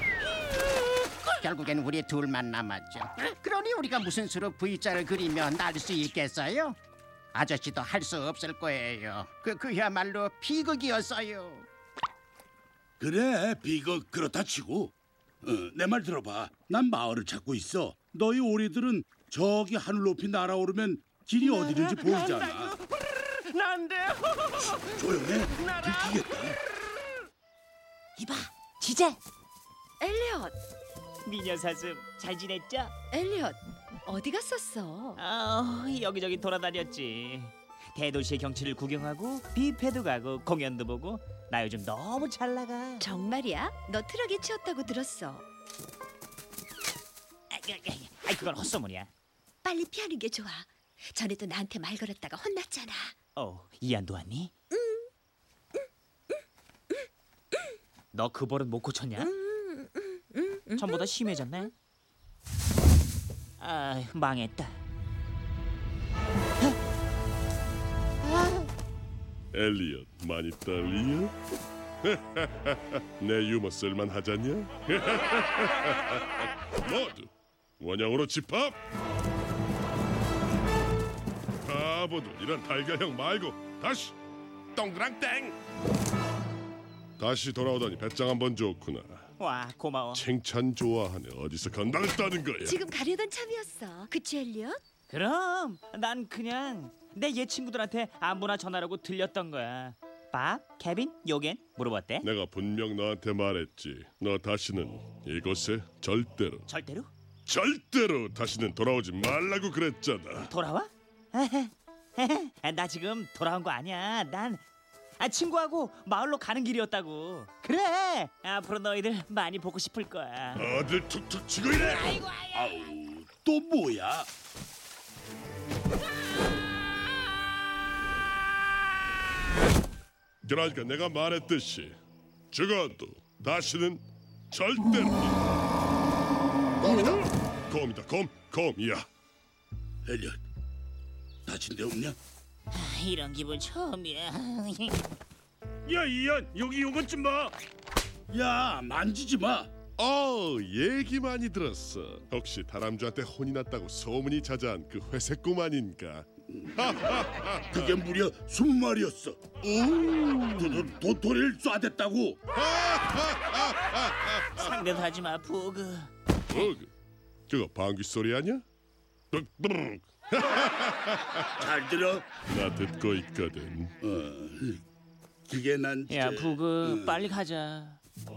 결국엔 우리 둘만 남았죠. 그러니 우리가 무슨 수로 V자를 그리며 날 수 있겠어요? 아저씨도 할 수 없을 거예요. 그야말로 비극이었어요. 그래, 비극 그렇다 치고. 내 말 들어봐. 난 마을을 찾고 있어. 너희 오리들은 저기 하늘 높이 날아오르면 길이 어디든지 보이잖아. 난데. 조용해. 들키겠다. 이봐, 지제. 엘리엇, 미녀 사슴 잘 지냈죠? 엘리엇, 어디 갔었어? 여기저기 돌아다녔지. 대도시의 경치를 구경하고 뷔페도 가고 공연도 보고. 나 요즘 너무 잘 나가. 정말이야? 너 트럭에 치였다고 들었어. 그건 헛소문이야. 빨리 피하는 게 좋아. 전에도 나한테 말 걸었다가 혼났잖아. 이안도 왔니? 너 그 버릇 못 고쳤냐? 전보다 심해졌네. 망했다. 엘리엇, 많이 떨리냐? 내 유머 쓸만하잖냐? 모두 원형으로 집합! 바보들, 이런 달걀형 말고 다시 동그랑땡! 다시 돌아오다니 배짱 한번 좋구나. 와, 고마워. 칭찬 좋아하네. 어디서 건방을 떠는 거야? 지금 가려던 참이었어. 그치, 엘리엇? 그럼 난 그냥 내 옛 친구들한테 아무나 전화라고 들렸던 거야. 밥, 케빈, 요겐 물어봤대. 내가 분명 너한테 말했지. 너 다시는 이곳에 절대로 다시는 돌아오지 말라고 그랬잖아. 돌아와? 나 지금 돌아온 거 아니야. 난 친구하고 마을로 가는 길이었다고. 그래, 앞으로 너희들 많이 보고 싶을 거야. 어딜 툭툭 치고 이래. 아우, 또 뭐야? 그러니까 내가 말했듯이 죽어도 다시는 절대로. 곰이다. 곰이야. 엘리엇, 다친 데 없냐? 이런 기분 처음이야. 야, 이안, 여기 요것 좀 봐. 야, 만지지 마. 얘기 많이 들었어. 혹시 다람쥐한테 혼이 났다고 소문이 자자한 그 회색 곰 아닌가? 그게 무려 20마리였어. 도토리를 쏴댔다고. 상대도 하지 마, 부그. 그거 방귀 소리 아니야? 잘 들어. 나 듣고 있거든. 그게 난. 야, 부그, 빨리 가자.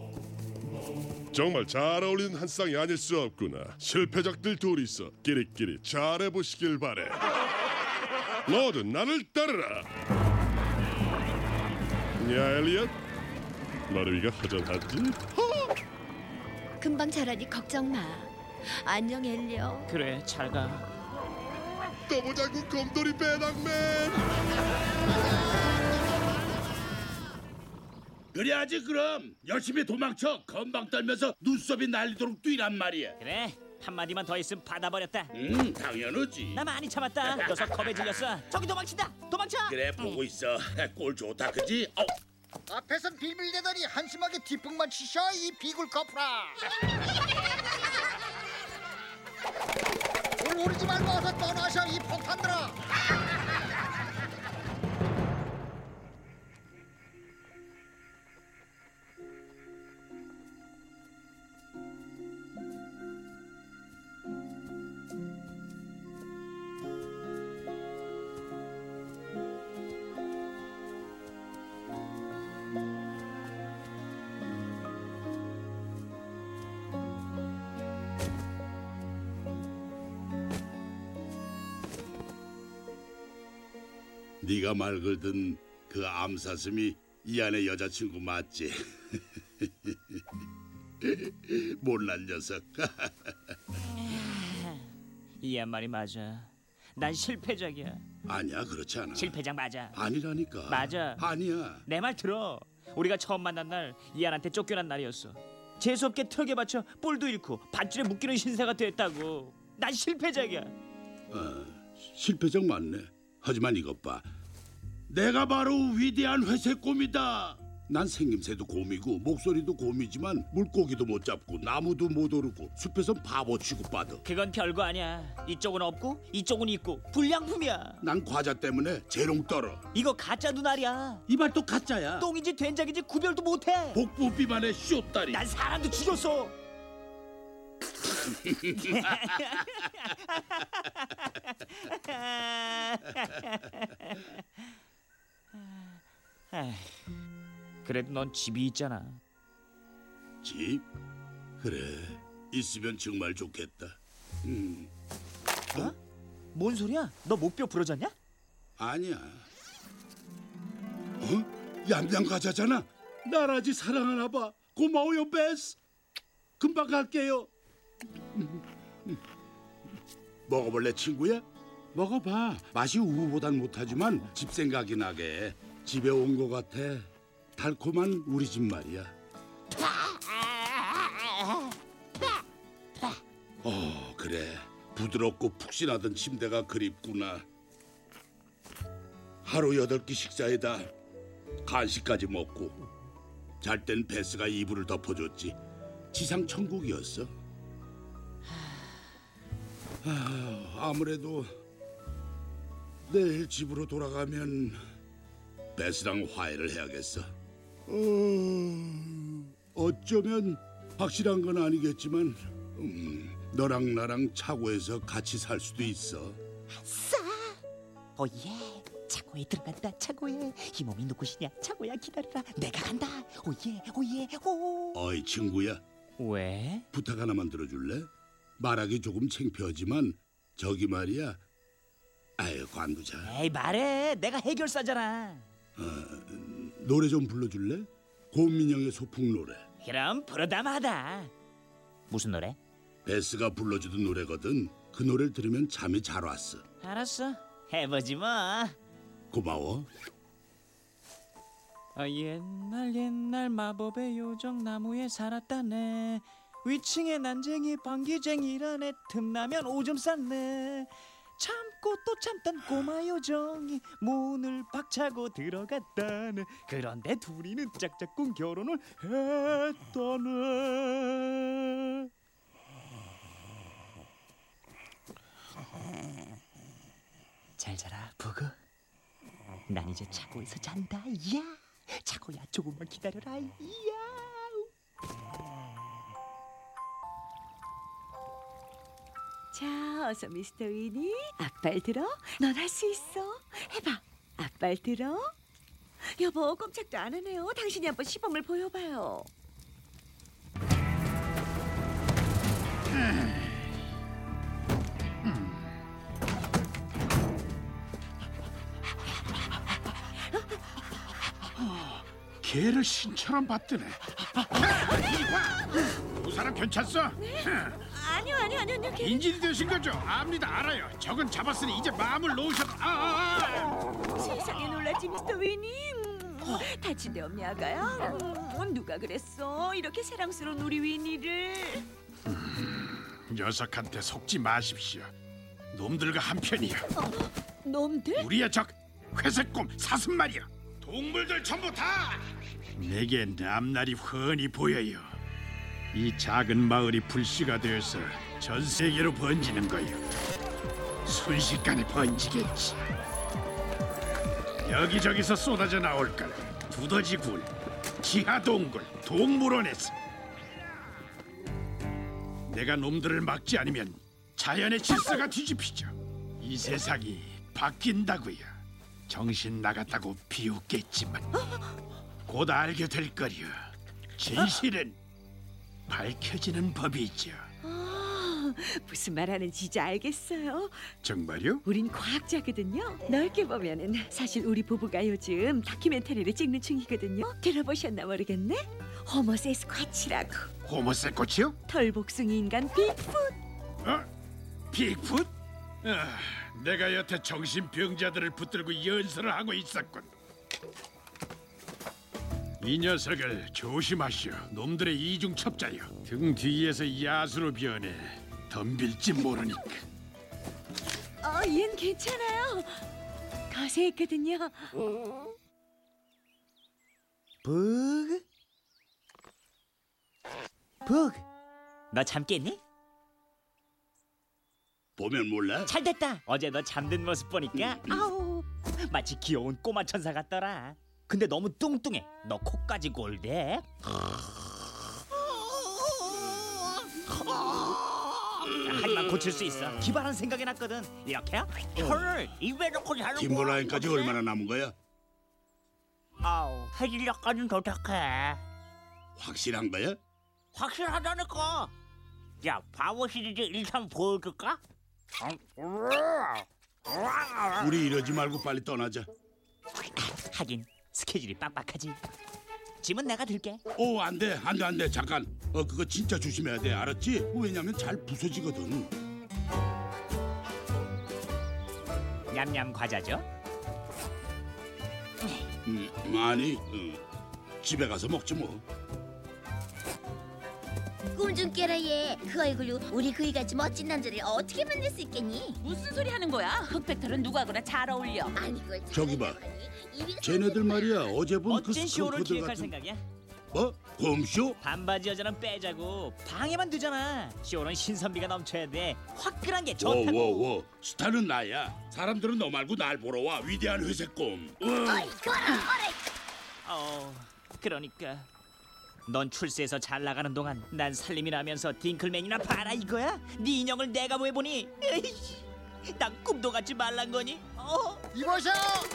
정말 잘 어울리는 한 쌍이 아닐 수 없구나. 실패작들 둘이서 끼리끼리 잘해보시길 바래. 모두 나를 따르라. 야, 엘리엇, 머리가 허전하지? 금방 자라니 걱정 마. 안녕, 엘리엇. 그래, 잘 가. 또 보자고, 곰돌이 배낭맨. 그래야지. 그럼 열심히 도망쳐. 건방 떨면서 눈썹이 날리도록 뛰란 말이야. 그래, 한마디만 더 했으면 받아버렸다. 당연하지. 나 많이 참았다. 녀석 겁에 질렸어. 저기 도망친다. 도망쳐. 그래 보고 있어. 꼴 좋다 그지? 앞에선 빌빌대더니 한심하게 뒷북만 치셔 이 비굴 커플아. 오르지 말고 어서 떠나셔 이 폭탄들아. 네가 말 걸던 그 암사슴이 이 안에 여자친구 맞지? 못난 녀석. 이한 말이 맞아. 난 실패작이야. 아니야, 그렇지 않아. 실패작 맞아. 아니라니까. 맞아. 아니야. 내 말 들어. 우리가 처음 만난 날 이한한테 쫓겨난 날이었어. 재수없게 트럭에 받쳐 볼도 잃고 밧줄에 묶이는 신세가 됐다고. 난 실패작이야. 실패작 맞네. 하지만 이것 봐. 내가 바로 위대한 회색 곰이다. 난 생김새도 곰이고 목소리도 곰이지만 물고기도 못 잡고 나무도 못 오르고 숲에서 바보 취급받아. 그건 별거 아니야. 이쪽은 없고 이쪽은 있고 불량품이야. 난 과자 때문에 재롱 떨어. 이거 가짜 눈알이야. 이 말 또 가짜야. 똥인지 된장인지 구별도 못해. 복부 비만의 쇼다리. 난 사람도 죽였어. 그래도 넌 집이 있잖아. 집? 그래, 있으면 정말 좋겠다. 어? 뭔 소리야? 너 목뼈 부러졌냐? 아니야. 얌얌 과자잖아. 나라지 사랑하나 봐. 고마워요, 베스. 금방 갈게요. 먹어볼래, 친구야? 먹어봐. 맛이 우유보단 못하지만 집 생각이 나게. 집에 온 것 같아. 달콤한 우리 집 말이야. 그래. 부드럽고 푹신하던 침대가 그립구나. 하루 8끼 식사에다 간식까지 먹고 잘 땐 베스가 이불을 덮어줬지. 지상 천국이었어. 아무래도 내일 집으로 돌아가면 베스랑 화해를 해야겠어. 어쩌면 확실한 건 아니겠지만 너랑 나랑 차고에서 같이 살 수도 있어. 아싸! 오예! 차고에 들어간다. 차고에. 이 몸이 누구시냐? 차고야 기다려라. 내가 간다. 오예 오예 오. 어이 친구야. 왜? 부탁 하나만 들어줄래? 말하기 조금 창피하지만 저기 말이야. 아유 관두자. 에이 말해. 내가 해결사잖아. 노래 좀 불러줄래? 곰민영의 소풍 노래. 그럼 부르다 마다. 무슨 노래? 베스가 불러주던 노래거든. 그 노래를 들으면 잠이 잘 왔어. 알았어. 해보지 뭐. 고마워. 옛날 마법의 요정 나무에 살았다네. 위층에 난쟁이 방귀쟁이라네. 틈나면 오줌 쌌네. 참고 또 참던 꼬마 요정이 문을 박차고 들어갔다네. 그런데 둘이는 짝짝꿍 결혼을 했다네. 잘 자라 부구. 난 이제 차고에서 잔다. 야, 차고야 조금만 기다려라. 야. 자, 어서 미스터 위니. 앞발 들어. 넌 할 수 있어. 해봐. 앞발 들어. 여보, 꼼짝도 안 하네요. 당신이 한번 시범을 보여봐요. 개를 신처럼 봤더네. 두 사람 괜찮소? 아니요. 인질이 되신 거죠? 압니다, 알아요. 적은 잡았으니 이제 마음을 놓으셨. 세상에 놀랐지, 미스터 위니. 다친 데 없냐, 아가야? 누가 그랬어? 이렇게 사랑스러운 우리 위니를. 녀석한테 속지 마십시오. 놈들과 한편이야. 놈들? 우리의 적 회색곰 사슴말이야. 동물들 전부 다 내게 앞날이 훤히 보여요. 이 작은 마을이 불씨가 되어서 전 세계로 번지는 거요. 순식간에 번지겠지. 여기저기서 쏟아져 나올 걸. 두더지 굴, 지하 동굴, 동물원에서. 내가 놈들을 막지 않으면 자연의 질서가 뒤집히죠. 이 세상이 바뀐다고요. 정신 나갔다고 비웃겠지만 곧 알게 될 거려. 진실은 밝혀지는 법이죠. 무슨 말하는지 이제 알겠어요. 정말요? 우린 과학자거든요. 넓게 보면은 사실 우리 부부가 요즘 다큐멘터리를 찍는 중이거든요. 들어보셨나 모르겠네. 호모세스쿼치라고. 호모세스쿼치요? 털복숭이 인간 빅풋. 빅풋? 내가 여태 정신병자들을 붙들고 연설을 하고 있었군. 이 녀석을 조심하시오. 놈들의 이중첩자요. 등 뒤에서 야수로 변해 덤빌지 모르니까. 얜 괜찮아요. 거세했거든요. 북, 북, 너 잠깼니? 보면 몰라? 잘됐다. 어제 너 잠든 모습 보니까 아우 마치 귀여운 꼬마 천사 같더라. 근데 너무 뚱뚱해. 너 코까지 골대. 하지만 고칠 수 있어. 기발한 생각이 났거든. 이렇게 헐 입에 넣고 자는 팀버라인까지 얼마나 남은 거야? 아우 해질녘까지는 도착해. 확실한 거야? 확실하다니까. 야 바보 시리즈 1편 보여줄까? 우리 이러지 말고 빨리 떠나자. 하긴 스케줄이 빡빡하지. 짐은 내가 들게. 안돼 잠깐. 그거 진짜 조심해야 돼, 알았지? 왜냐면 잘 부서지거든. 냠냠 과자죠? 아니, 집에 가서 먹지 뭐. 꿈 좀 깨라 얘. 그 얼굴로 우리 그이같이 멋진 남자를 어떻게 만날 수 있겠니? 무슨 소리 하는 거야? 흑백털은 누구하고나 잘 어울려. 아니 그걸 저기 봐. 쟤네들 말이야. 어제 본 그 멋진 쇼를 스쿠터들 기획할 같은. 생각이야. 뭐? 곰쇼? 반바지 여자는 빼자고. 방해만 되잖아. 쇼는 신선미가 넘쳐야 돼. 화끈한 게 좋다고. 워워워. 스타는 나야. 사람들은 너 말고 날 보러 와. 위대한 회색곰. 그러니까 넌 출세해서 잘 나가는 동안 난 살림이라면서 딩클맨이나 봐라 이거야? 네 인형을 내가 왜 보니? 에이씨, 난 꿈도 갖지 말란 거니? 이보셔.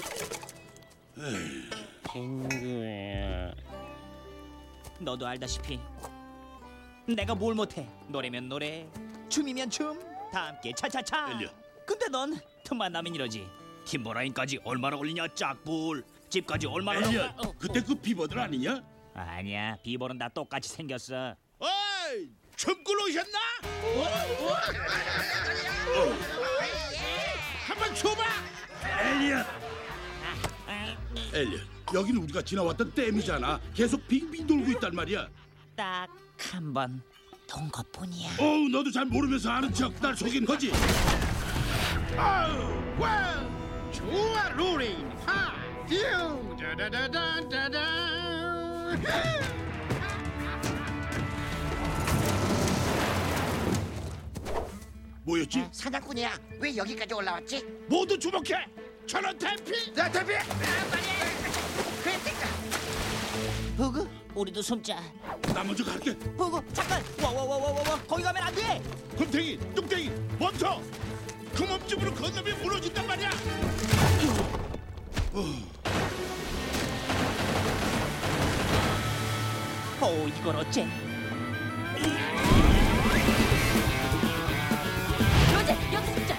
친구야. 너도 알다시피 내가 뭘 못해. 노래면 노래, 춤이면 춤, 다 함께 차차차. 엘리엇. 근데 넌 틈만 나면 이러지. 팀버라인까지 얼마나 걸리냐 짝불. 집까지 얼마나 엘리엇, 그때 그 비버들 아니냐? 아니야, 비버는 다 똑같이 생겼어. 어이, 춤꾼 오셨나? 한번 춰봐. 엘리엇, 여긴 우리가 지나왔던 댐이잖아. 계속 빙빙 돌고 있단 말이야. 딱 한 번 돈 것뿐이야. 너도 잘 모르면서 아는 척 날 속인 거지. 와, 좋아 로린. 듀 다다다다다다. 뭐였지? 사냥꾼이야. 왜 여기까지 올라왔지? 모두 주목해. 전원 대피. 나 대피. 버그, 우리도 숨자. 나 먼저 갈게. 버그, 잠깐. 와와와와와, 거기 가면 안 돼. 곰탱이, 뚱땡이, 멈춰. 그 몸집으로 건너면 무너진단 말이야. 이걸 어째? 로제, 여기 숨자.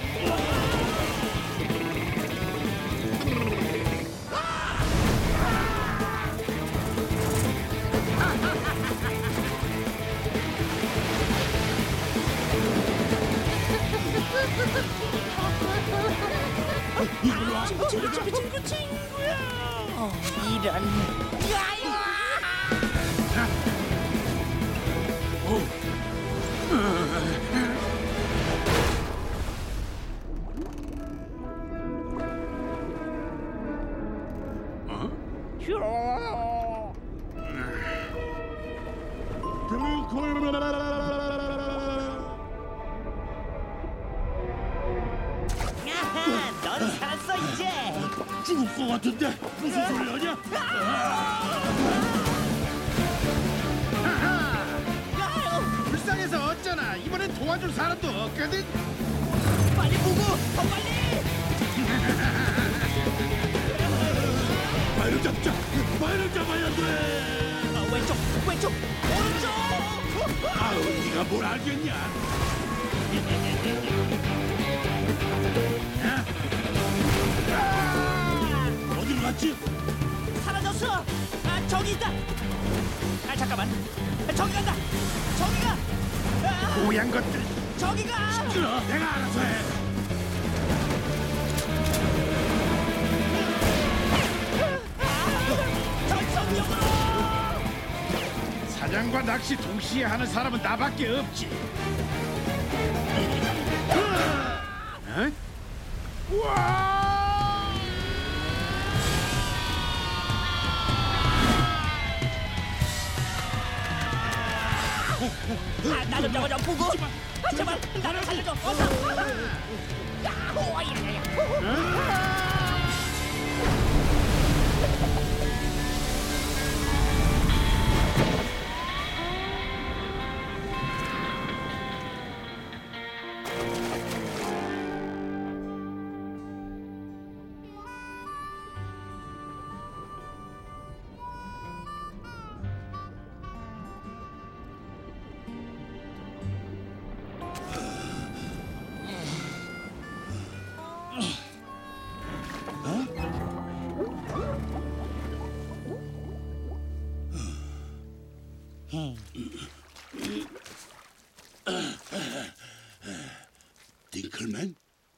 이리로 와. 친구야. 이런. 넌 살았어 이제. 죽을 것 같은데 무슨 소리 하냐? 불쌍해서 어쩌나. 이번엔 도와줄 사람도 없거든. 빨리 보고 더 빨리. 발을 잡자. 발을 잡아야 돼. 왼쪽 오른쪽. 아우, 네가 뭘 알겠냐? 어디로 갔지? 사라졌어. 저기 있다. 잠깐만. 저기 간다. 저기가. 고양 것들. 저기가. 시끄러. 내가 알아서 해. 전성력으로. 사냥과 낚시 동시에 하는 사람은 나밖에 없지. 어? 우와! 나 좀 잡아줘 보고. 제발 나를 살려줘. 딩클맨?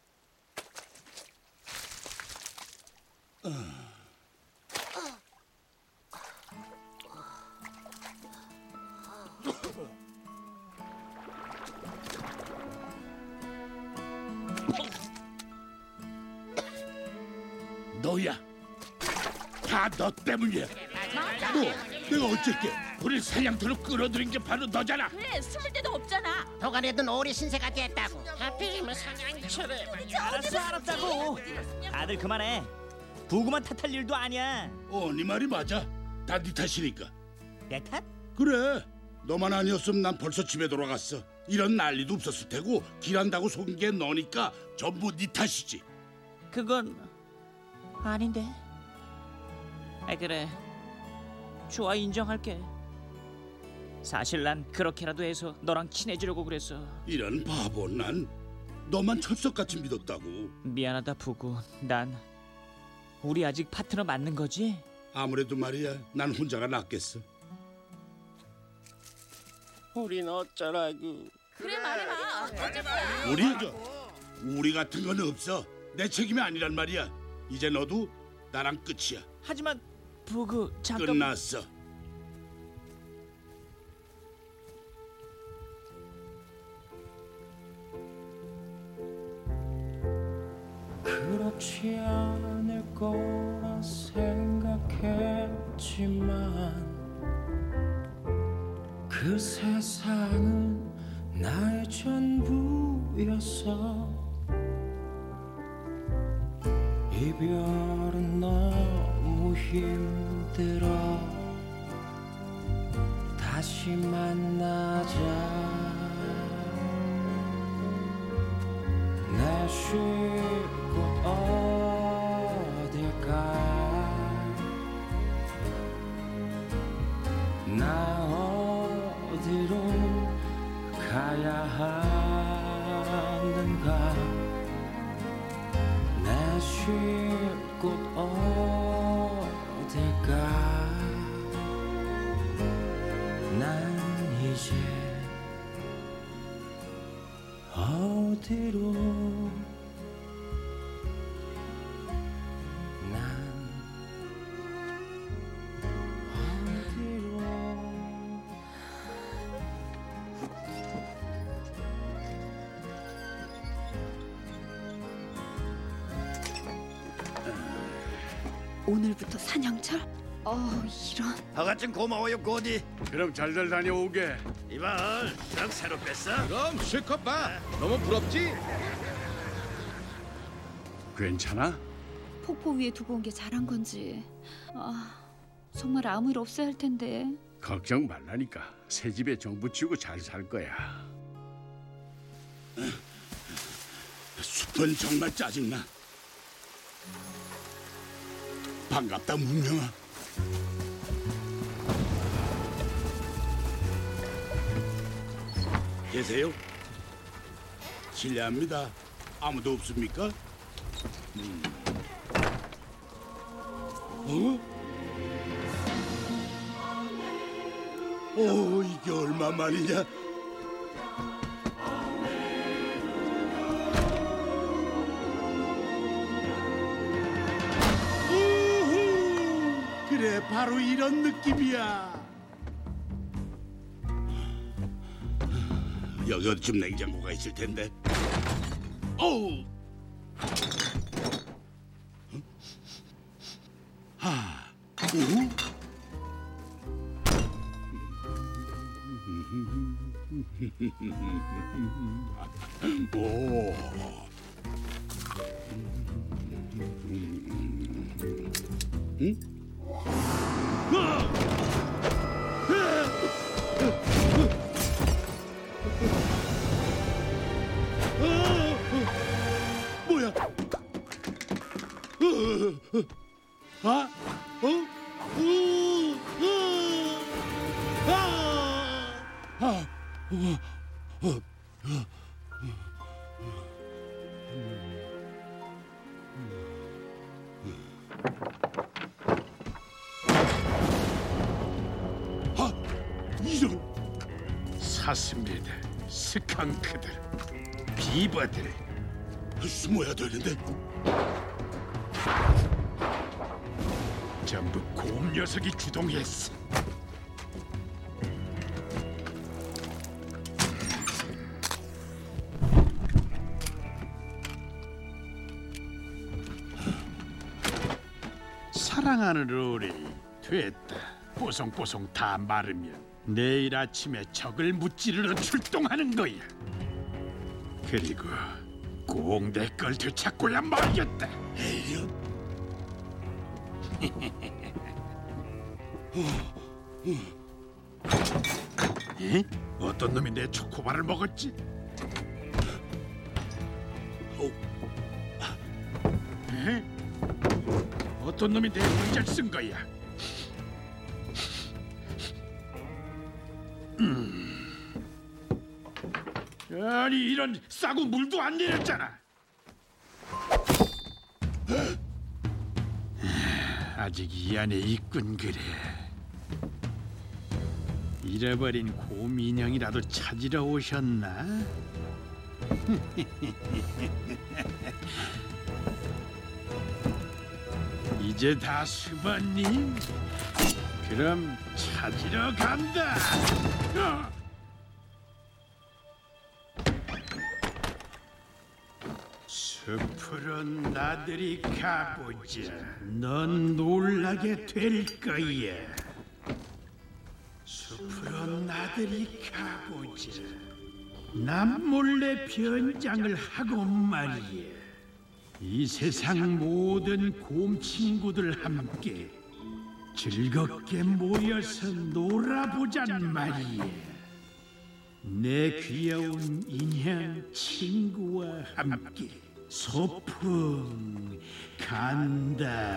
너야. 다 너 때문이야. 너, 내가 어쩔게. 우리 사냥터로 끌어들인 게 바로 너잖아. 그래, 숨을 데도 없잖아. 도가니든 오리 신세가 됐다고. 하필이면 사냥처를. 알았다고. 다들 그만해. 부구만 탓할 일도 아니야. 네 말이 맞아. 다 네 탓이니까. 내 탓? 그래. 너만 아니었으면 난 벌써 집에 돌아갔어. 이런 난리도 없었을 테고 길한다고 속인 게 너니까 전부 네 탓이지. 그건 아닌데. 그래. 좋아, 인정할게. 사실 난 그렇게라도 해서 너랑 친해지려고 그랬어. 이런 바보. 난 너만 철석같이 믿었다고. 미안하다 부구. 난 우리 아직 파트너 맞는 거지? 아무래도 말이야. 난 혼자가 낫겠어. 우린 어쩌라고. 그래, 말해봐. 어쩔 거야? 우리 같은 건 없어. 내 책임이 아니란 말이야. 이제 너도 나랑 끝이야. 하지만 부구 잠깐. 끝났어. 그렇지 않을 거라 생각했지만 그 세상은 나의 전부였어. 이별은 너무 힘들어. 다시 만나자. 내 쉴 곳 어딜까. 나 어디로 가야 하는가. 내 쉴 곳 어딜까. 난 이제 어디로. 난 어디로. 오늘부터 사냥철? 이런. 허가증 고마워요 고디. 그럼 잘들 다녀오게. 이봐, 딱 새로 뺐어? 그럼 실컷 봐. 너무 부럽지? 괜찮아? 폭포 위에 두고 온 게 잘한 건지. 정말 아무 일 없어야 할 텐데. 걱정 말라니까. 새 집에 정 붙이고 잘 살 거야. 숲은 정말 짜증나. 반갑다 문명아. 계세요? 실례합니다. 아무도 없습니까? 이게 얼마 만이냐? 그래, 바로 이런 느낌이야. 여기 어디쯤 냉장고가 있을 텐데. 어우. 오. 응? 뭐야? 이런 사슴들, 스컹크들, 비버들 숨어야 되는데. 전부 곰 녀석이 주동했어. 사랑하는 로리, 됐다. 뽀송뽀송 다 마르면 내일 아침에 적을 무찌르러 출동하는 거야. 그리고 꼭 내 걸 되찾고야 말겠다. 에? 어떤 놈이 내 초코바를 먹었지? 에? 어떤 놈이 내 의자를 쓴 거야? 아니, 이런 싸고 물도 안 내렸잖아. 아직 이 안에 있군. 그래, 잃어버린 곰 인형이라도 찾으러 오셨나? 이제 다 숨었니? 그럼 찾으러 간다. 숲으로 나들이 가보자. 넌 놀라게 될 거야. 숲으로 나들이 가보자. 남 몰래 변장을 하고 말이야. 이 세상 모든 곰 친구들 함께 즐겁게 모여서 놀아보잔 말이야. 내 귀여운 인형 친구와 함께 소풍 간다.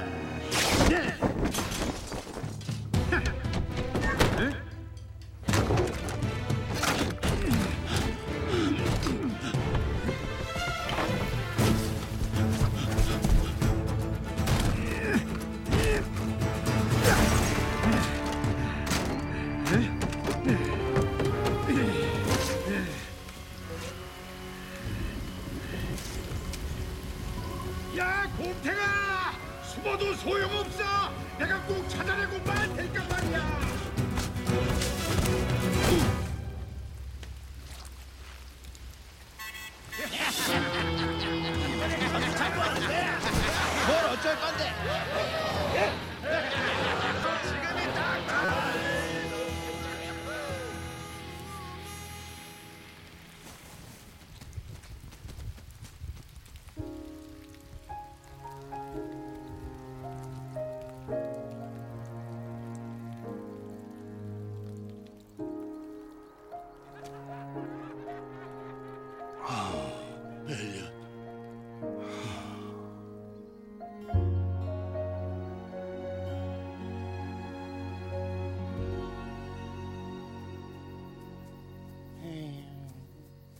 야, 곰탱아! 숨어도 소용없어! 내가 꼭 찾아!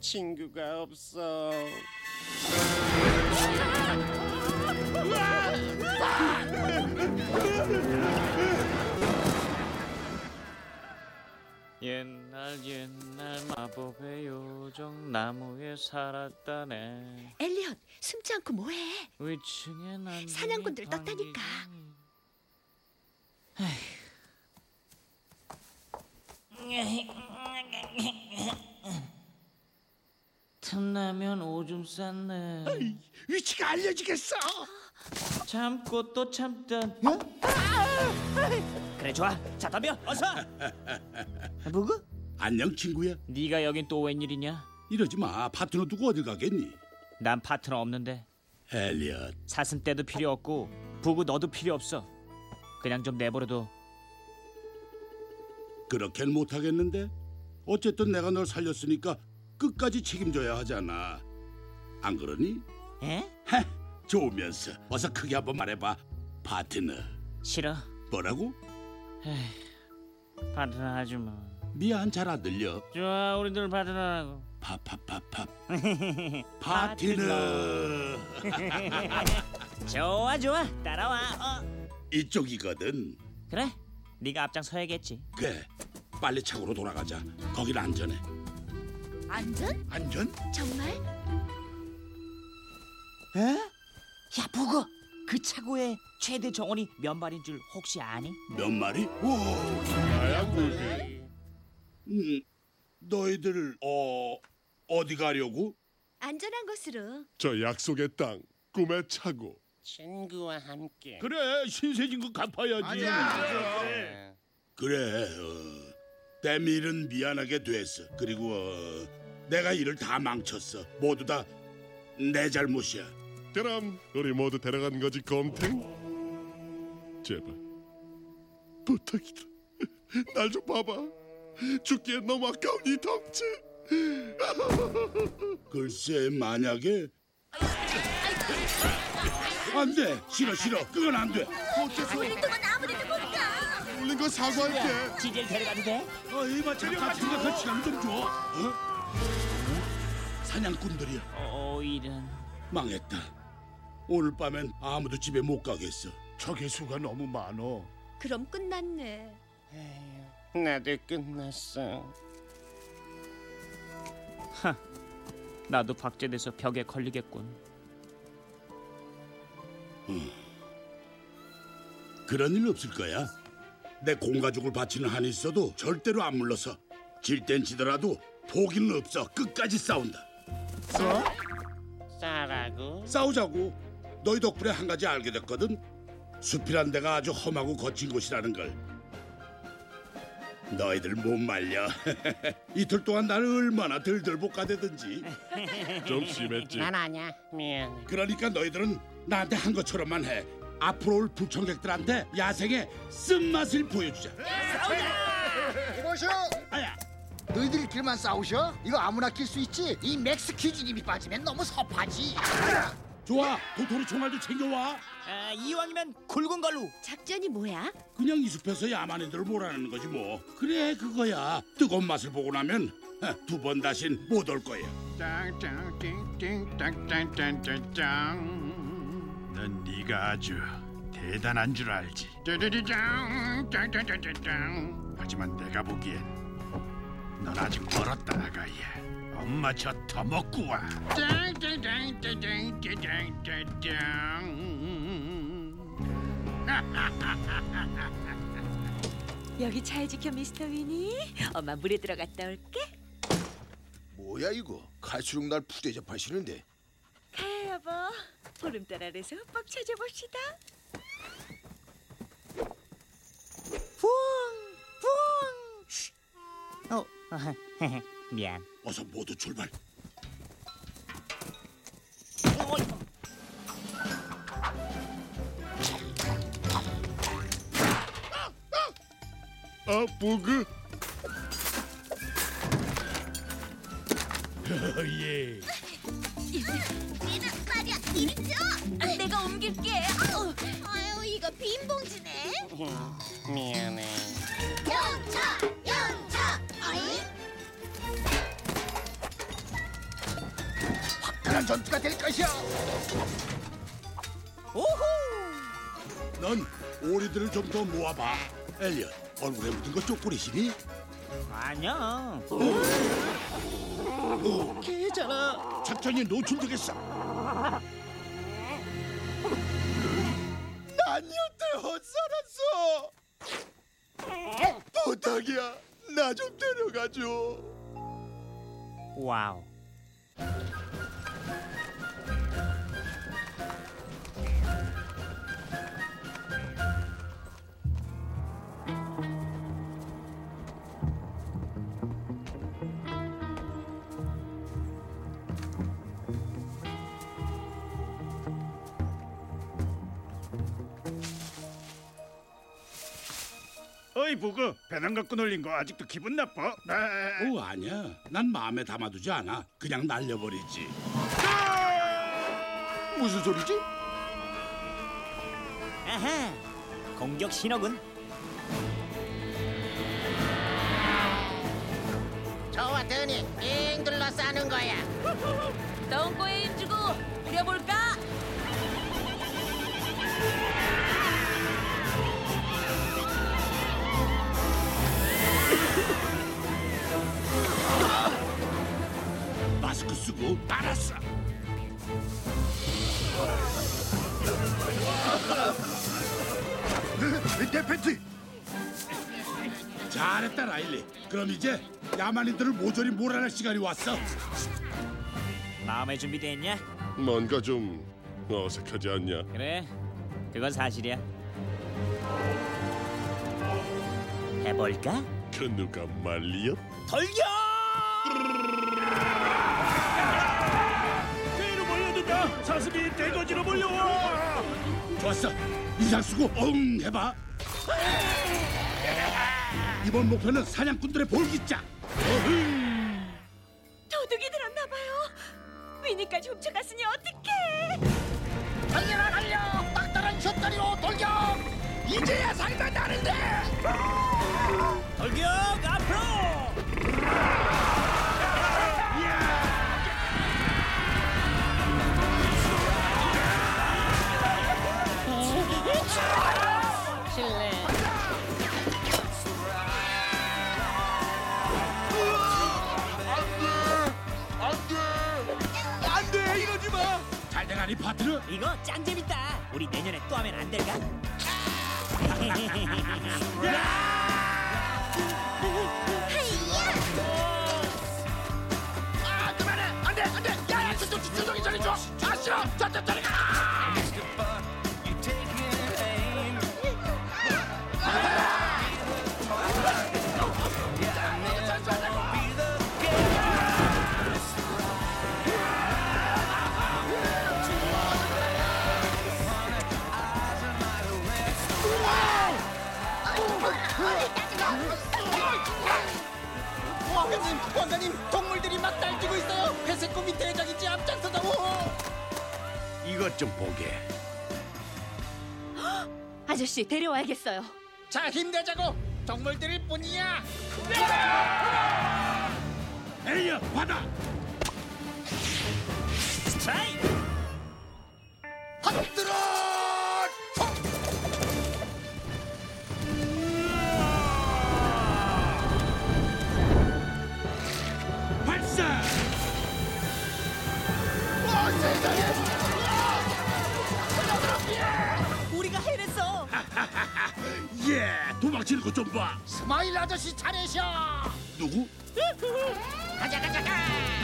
친구가 없어. 옛날 마법의 요정 나무에 살았다네. 엘리엇, 숨지 않고 뭐해? 위층에 난 사냥꾼들 떴다니까. 틈나면 오줌 쌌네. 위치가 알려지겠어. 참고 또 참던. 그래 좋아. 자 덤벼 어서. 뭐고? 안녕 친구야. 네가 여긴 또 웬일이냐? 이러지 마. 파트너 두고 어딜 가겠니? 난 파트너 없는데. 엘리엇. 사슴떼도 필요 없고 부구 너도 필요 없어. 그냥 좀 내버려둬. 그렇게는 못하겠는데. 어쨌든 내가 널 살렸으니까 끝까지 책임져야 하잖아. 안 그러니? 에? 좋으면서 어서 크게 한번 말해봐. 파트너. 싫어. 뭐라고? 파트너 하지 마. 미안, 잘 안 들려. 좋아, 우리들 파트너라고. 팝팝팝팝. 파트너. 좋아, 따라와. 이쪽이거든. 그래, 네가 앞장서야겠지. 그래, 빨리 차고로 돌아가자. 거긴 안전해. 안전? 안전? 정말? 에? 야 부거, 그 차고에 최대 정원이 몇 마리인 줄 혹시 아니? 몇 마리? 오, 나야 그게. 너희들 어디 가려고? 안전한 곳으로. 저 약속의 땅, 꿈의 차고. 친구와 함께. 그래, 신세진 거 갚아야지. 그래, 때밀은 미안하게 됐어. 그리고 내가 일을 다 망쳤어. 모두 다 내 잘못이야. 그럼 우리 모두 데려간 거지, 곰탱? 제발 부탁이다. 날 좀 봐봐. 죽기엔 너무 아까운 이 덩치. 글쎄, 만약에 안 돼. 싫어. 그건 안 돼. 어째서? 우리 동안 아무데도 못 가. 울린 거 사과할게. 지젤 데려가도 돼? 이마 잠깐 생각할 시간 좀 줘. 사냥꾼들이야. 이런. 망했다. 오늘 밤엔 아무도 집에 못 가겠어. 적의 수가 너무 많어. 그럼 끝났네. 나도 끝났어. 나도 박제돼서 벽에 걸리겠군. 그런 일 없을 거야. 내 공가족을 바치는 한이 있어도 절대로 안 물러서. 질 땐 지더라도 포기는 없어. 끝까지 싸운다. 싸라고? 싸우자고. 너희 덕분에 한 가지 알게 됐거든. 숲이란 데가 아주 험하고 거친 곳이라는 걸. 너희들 못 말려. 이틀 동안 나를 얼마나 들들 볶아대든지. 좀 심했지. 난 아냐. 미안해. 그러니까 너희들은 나한테 한 것처럼만 해. 앞으로 올 불청객들한테 야생의 쓴맛을 보여주자. 이보시오. 아야. 너희들끼리만 싸우셔? 이거 아무나 낄 수 있지? 이 맥스 퀴즈님이 빠지면 너무 섭하지. 좋아. 도토리 총알도 챙겨와. 이왕이면 굵은 걸로. 작전이 뭐야? 그냥 이 숲에서 야만 애들을 몰아내는 거지 뭐. 그래, 그거야. 뜨거운 맛을 보고 나면 두 번 다신 못 올 거야. 짱짱띵띵땅땅땅땅. 넌 네가 아주 대단한 줄 알지. 짱짱짱짱짱짱. 하지만 내가 보기엔 넌 아직 멀었다, 아가야. 엄마 저 더 먹고 와. 여기 잘 지켜 미스터 위니. 엄마 물에 들어갔다 올게. 뭐야 이거? 갈수록 날 푸대접하시는데. 가요 여보. 보름달 아래서 흠뻑 찾아봅시다. 미안. 어서 모두 출발. 부그. 예. 얘는 말이야, 이리 줘. 내가 옮길게. 아유, 이거 빈 봉지네. 미안해. 영차. 어이? 대단한 전투가 될 것이야. 오호! 넌 오리들을 좀 더 모아봐. 엘리엇, 얼굴에 묻은 거 쪽부리시니? 아니야. 걔잖아. 작전이 노출되겠어. 난 여태 헛살았어. 부탁이야, 나 좀 데려가줘. 와우. 어이 보고 배낭 갖고 놀린 거 아직도 기분 나빠? 오, 아니야. 난 마음에 담아두지 않아. 그냥 날려버리지. 무슨 소리지? 아하. 공격 신호군. 좋아, 드니. 빙 둘러 싸는 거야. 똥꼬에 힘주고 부려볼까? 마스크 쓰고 알았어. 내 팬티. 잘했다, 라일리. 그럼 이제 야만인들을 모조리 몰아낼 시간이 왔어. 마음의 준비됐냐? 뭔가 좀 어색하지 않냐? 그래, 그건 사실이야. 해볼까? 그 누가 말리요? 돌격! 뒤로 몰려든다. 사슴이 대거지로 몰려와. 좋았어. 인상 쓰고 엉 해봐. 이번 목표는 사냥꾼들의 볼기자. 도둑이 들었나봐요. 위니까지 훔쳐갔으니 어떡해. 달려라 달려. 막다른 슛다리로 돌격. 이제야 살다 나는데. 돌격 앞으로! 실례. 안돼, 이러지 마. 잘 돼가니 파트너. 이거 짱 재밌다. 우리 내년에 또 하면 안 될까? 아 그만해. 안돼 안돼. 야 저기 저리 줘. 아 싫어. 저리 가. 왕가님, 동물들이 막 날뛰고 있어요. 회색 고기 대장이지 앞장서다오. 이것 좀 보게. 아저씨 데려와야겠어요. 자 힘내자고. 동물들일 뿐이야. 엘리엇, 받아. 스트라이크! 헛들어. 발사. 우리가 해냈어. 예, 도망치는 거 좀 봐. 스마일 아저씨 차례셔. 누구? 가자 가자 가.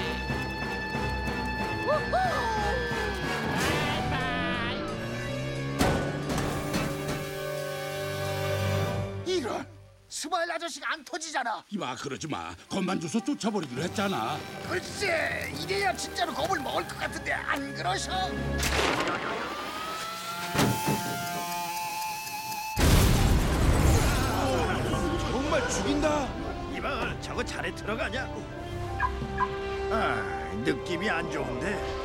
이런. 스마일 아저씨가 안 터지잖아. 이봐, 그러지 마. 겁만 줘서 쫓아버리기로 했잖아. 글쎄, 이래야 진짜로 겁을 먹을 것 같은데 안 그러셔? 정말 죽인다. 이봐, 저거 잘해 들어가냐? 아, 느낌이 안 좋은데.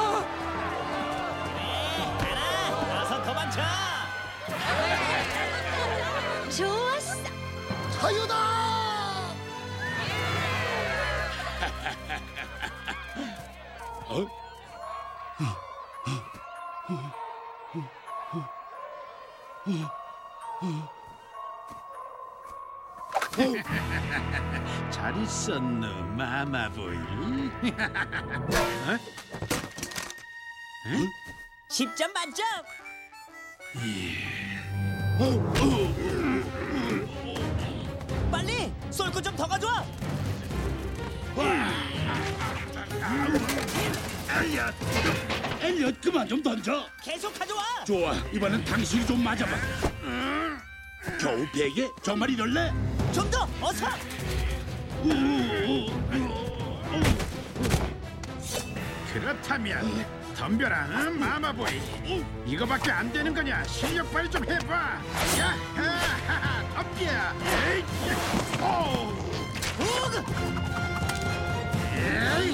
어서 도망쳐. 자유다! 잘 있었노, 마마보이. 어? 10점 만점. 빨리 쏠고 좀 더 가져와. 엘리엇 그만 좀 던져. 계속 가져와. 좋아, 이번엔 당신이 좀 맞아봐. 겨우 베개? 정말 이럴래? 좀 더 어서. 그렇다면 덤벼라, 응, 마마보이. 이거밖에 안 되는 거냐? 실력 발휘 좀 해봐. 야하하하, 덤벼. 에이, 오. 에이.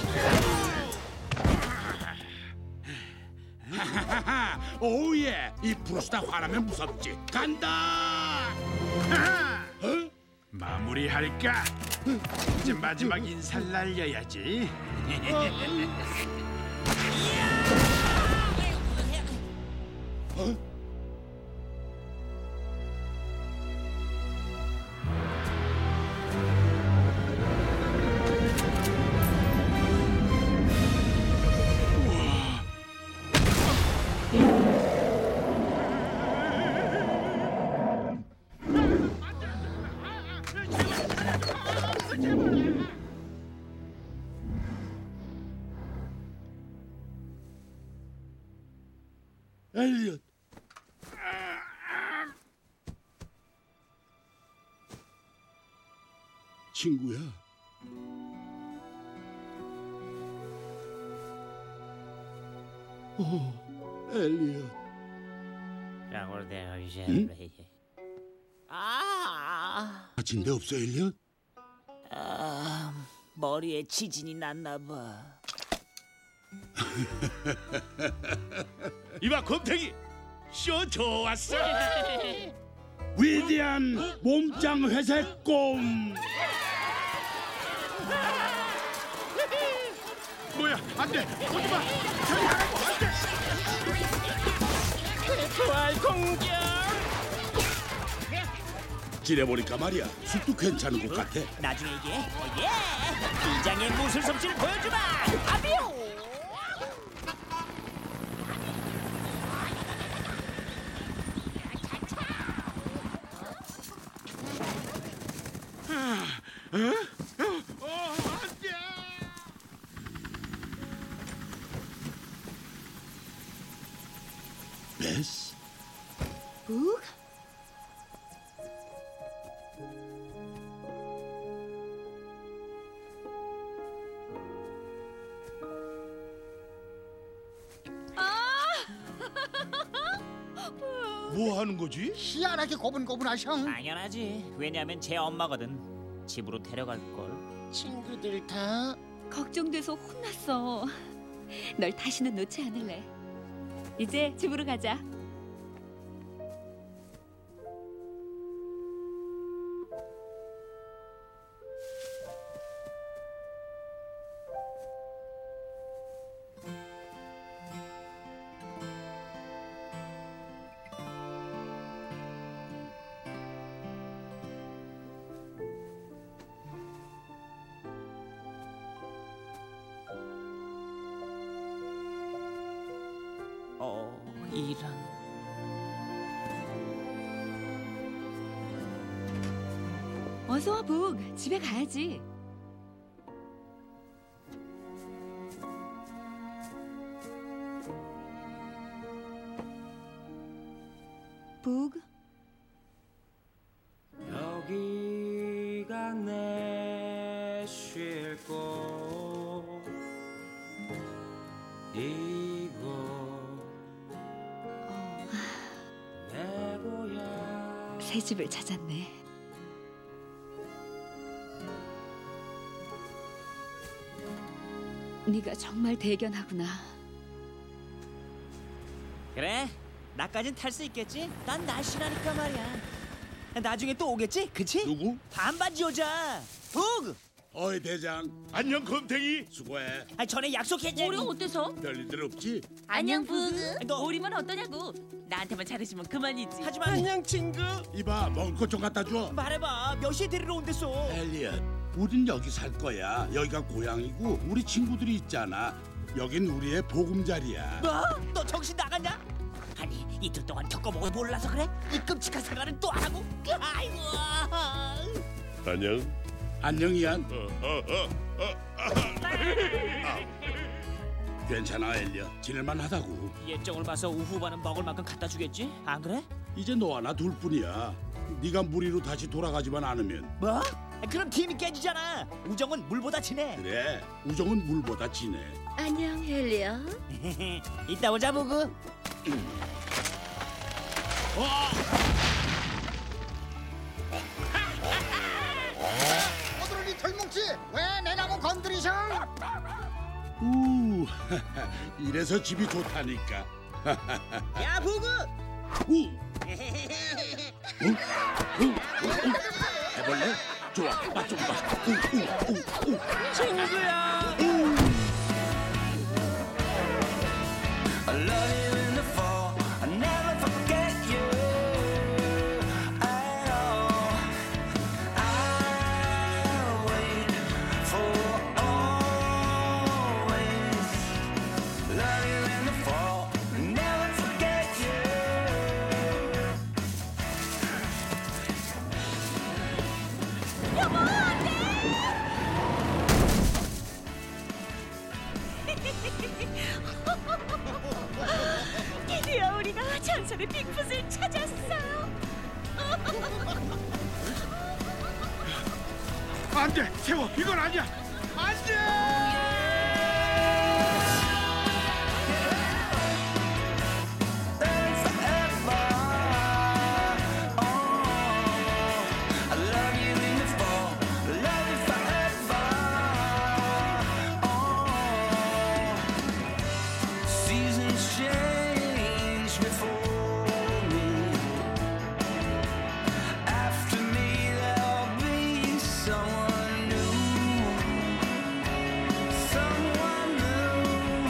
하하하하, 오예. 이 브루스다 화나면 무섭지. 간다. 어? 마무리할까? 이제 마지막 인사를 날려야지. 어? 엘리엇. 친구야. 엘리엇. 응? 다친 데 없어, 엘리엇? 머리에 지진이 났나 봐. 이봐, 곰탱이. 쇼 좋았어. 위대한 몸짱 회색곰. 뭐야? 안 돼. 오지 마. 저리 가라고. 안 돼. 부활 공격. 지내보니까 말이야, 숲도 괜찮은 것 같아. 나중에 이게 이장의 무술 솜씨를 보여주마. 아비오. 베스? 북? 뭐 하는 거지? 희한하게 고분고분하셔. 당연하지. 왜냐면 제 엄마거든. 집으로 데려갈 걸. 친구들 다 걱정돼서 혼났어. 널 다시는 놓지 않을래. 이제 집으로 가자. 이런. 어서 와, 북. 집에 가야지. 북. 여기가 내 쉴 곳 이곳 내 고향. 새 집을 찾았네. 네가 정말 대견하구나. 그래, 나까진 탈 수 있겠지? 난 날씬하니까 말이야. 나중에 또 오겠지? 그치? 누구? 반반지 여자 북! 어이 대장. 안녕 검탱이. 수고해. 전에 약속했지. 우리 어때서? 별일들 없지? 안녕 부그. 너 우리만 어떠냐고. 나한테만 잘해주면 그만이지. 하지만 안녕 친구. 이봐 먹을 것 좀 갖다 줘. 말해봐. 몇 시에 데리러 온댔어? 엘리엇, 우린 여기 살 거야. 여기가 고향이고 우리 친구들이 있잖아. 여긴 우리의 보금자리야. 뭐? 너 정신 나갔냐? 아니 이틀 동안 겪어보고 몰라서 그래? 이 끔찍한 생활은 또 안 하고? 아이고. 안녕. 안녕 이안. 괜찮아 엘리엇. 지낼만 하다고. 예정을 봐서 우후반은 먹을 만큼 갖다 주겠지? 안 그래? 이제 너와 나 둘뿐이야. 네가 무리로 다시 돌아가지만 않으면. 뭐? 그럼 팀이 깨지잖아. 우정은 물보다 진해. 그래, 우정은 물보다 진해. 안녕 헬리야. 이따 오자 보고. 어들이 털뭉치 왜 내 나무 건드리셔? 이래서 집이 좋다니까. 야 보고. 해볼래? 좋아, 맛 좀 봐. 친구야. I love you in the fall. I never forget you at all. I'll wait for always. Love you in the fall. Never forget you. 여보, 안 돼! 드디어 우리가 전설의 빅풋을 찾았어요. 안돼 세워 이건 아니야. I love you in the fall, love you forever. Seasons change before me. After me there'll be someone new. Someone new.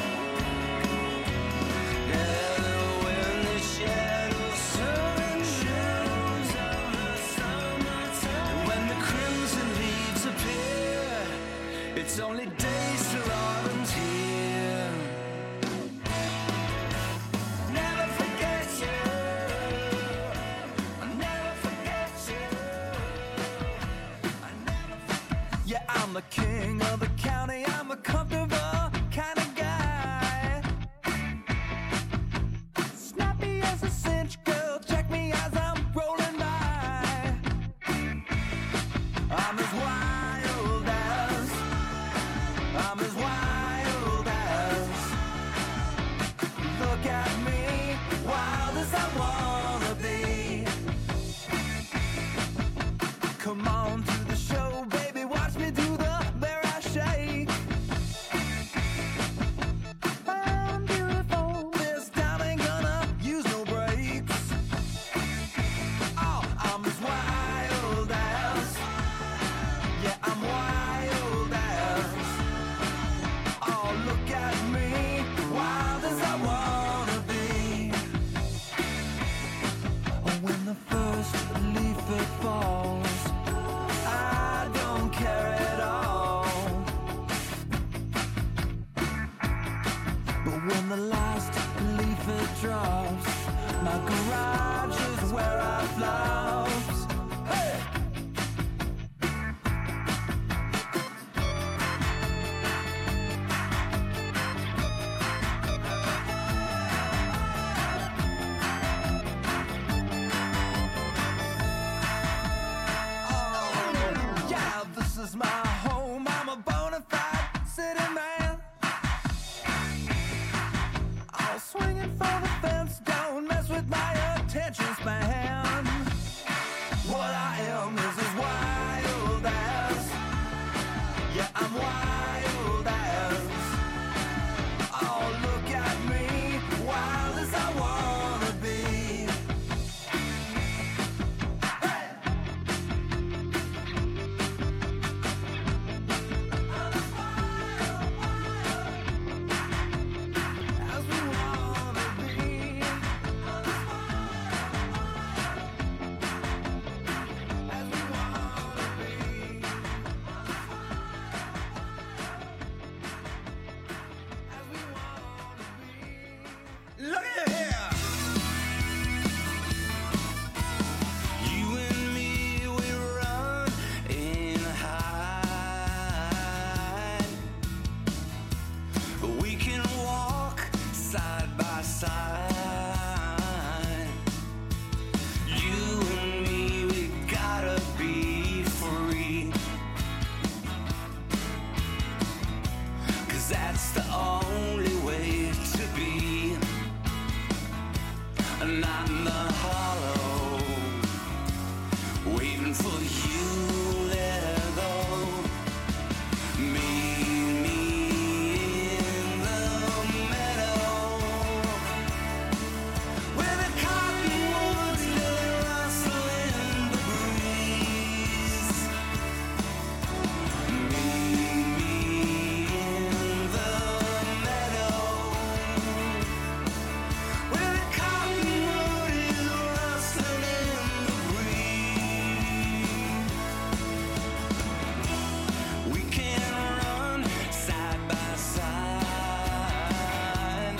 Yeah, when the shadows turn shadows of the summertime, and when the crimson leaves appear, it's only days till autumn's here. Never forget you. I never forget you. I never. Yeah, I'm the king of the county. I'm a comfortable kind of guy. Snappy as a cinch, girl. Check me as I'm rolling by. I'm as wild as. I'm as wild as. Look at me, wild as I wanna be. Come on to the show, baby. Watch me do the bear I shake. I'm beautiful. This time ain't gonna use no brakes. Oh, I'm as wild as. Yeah, I'm wild as. Oh, look at me, wild as I wanna be. Oh, when the first leaf it falls, I don't care at all. But when the last leaf it drops, my garage is where I flops. Hey! Yeah, this is my home. I'm a bona fide city man. I'm swinging for the fence. Don't mess with my attention span. What I am is as wild as. Yeah, I'm wild as. Oh, look at me, wild as I wanna be. Look at here. You and me, we run and hide. We can walk side by side. You and me, we gotta be free. 'Cause that's the only way to be. Not in the hollow, waiting for you there though. Meet me in the meadow, where the cottonwoods lay rustle in the breeze. Meet me in the meadow, where the cottonwood is rustling in the breeze. We can run side by side.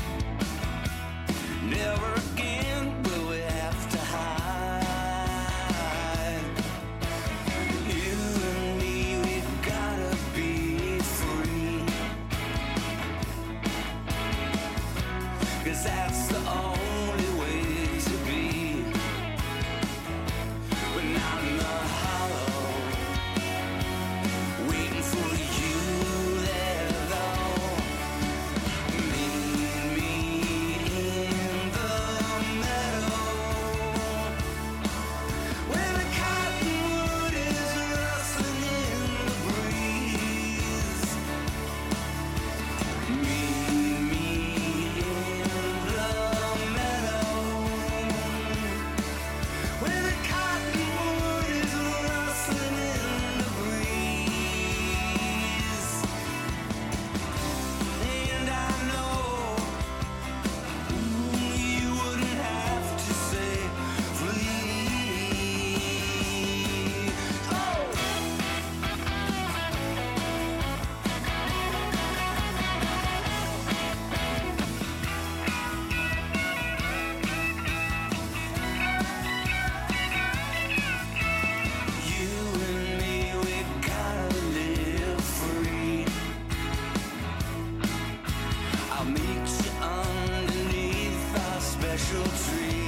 Never again will we have to hide. You and me, we've gotta be free. 'Cause that's the only way to be. We're not in the hollow, waiting for you there though. Meet me in the meadow, where the cottonwood is rustling in the breeze. Meet me in the meadow, where the cottonwood is rustling in the breeze. And I know you wouldn't have to say please. Oh! You and me, we gotta live free. I'll meet you underneath our special tree.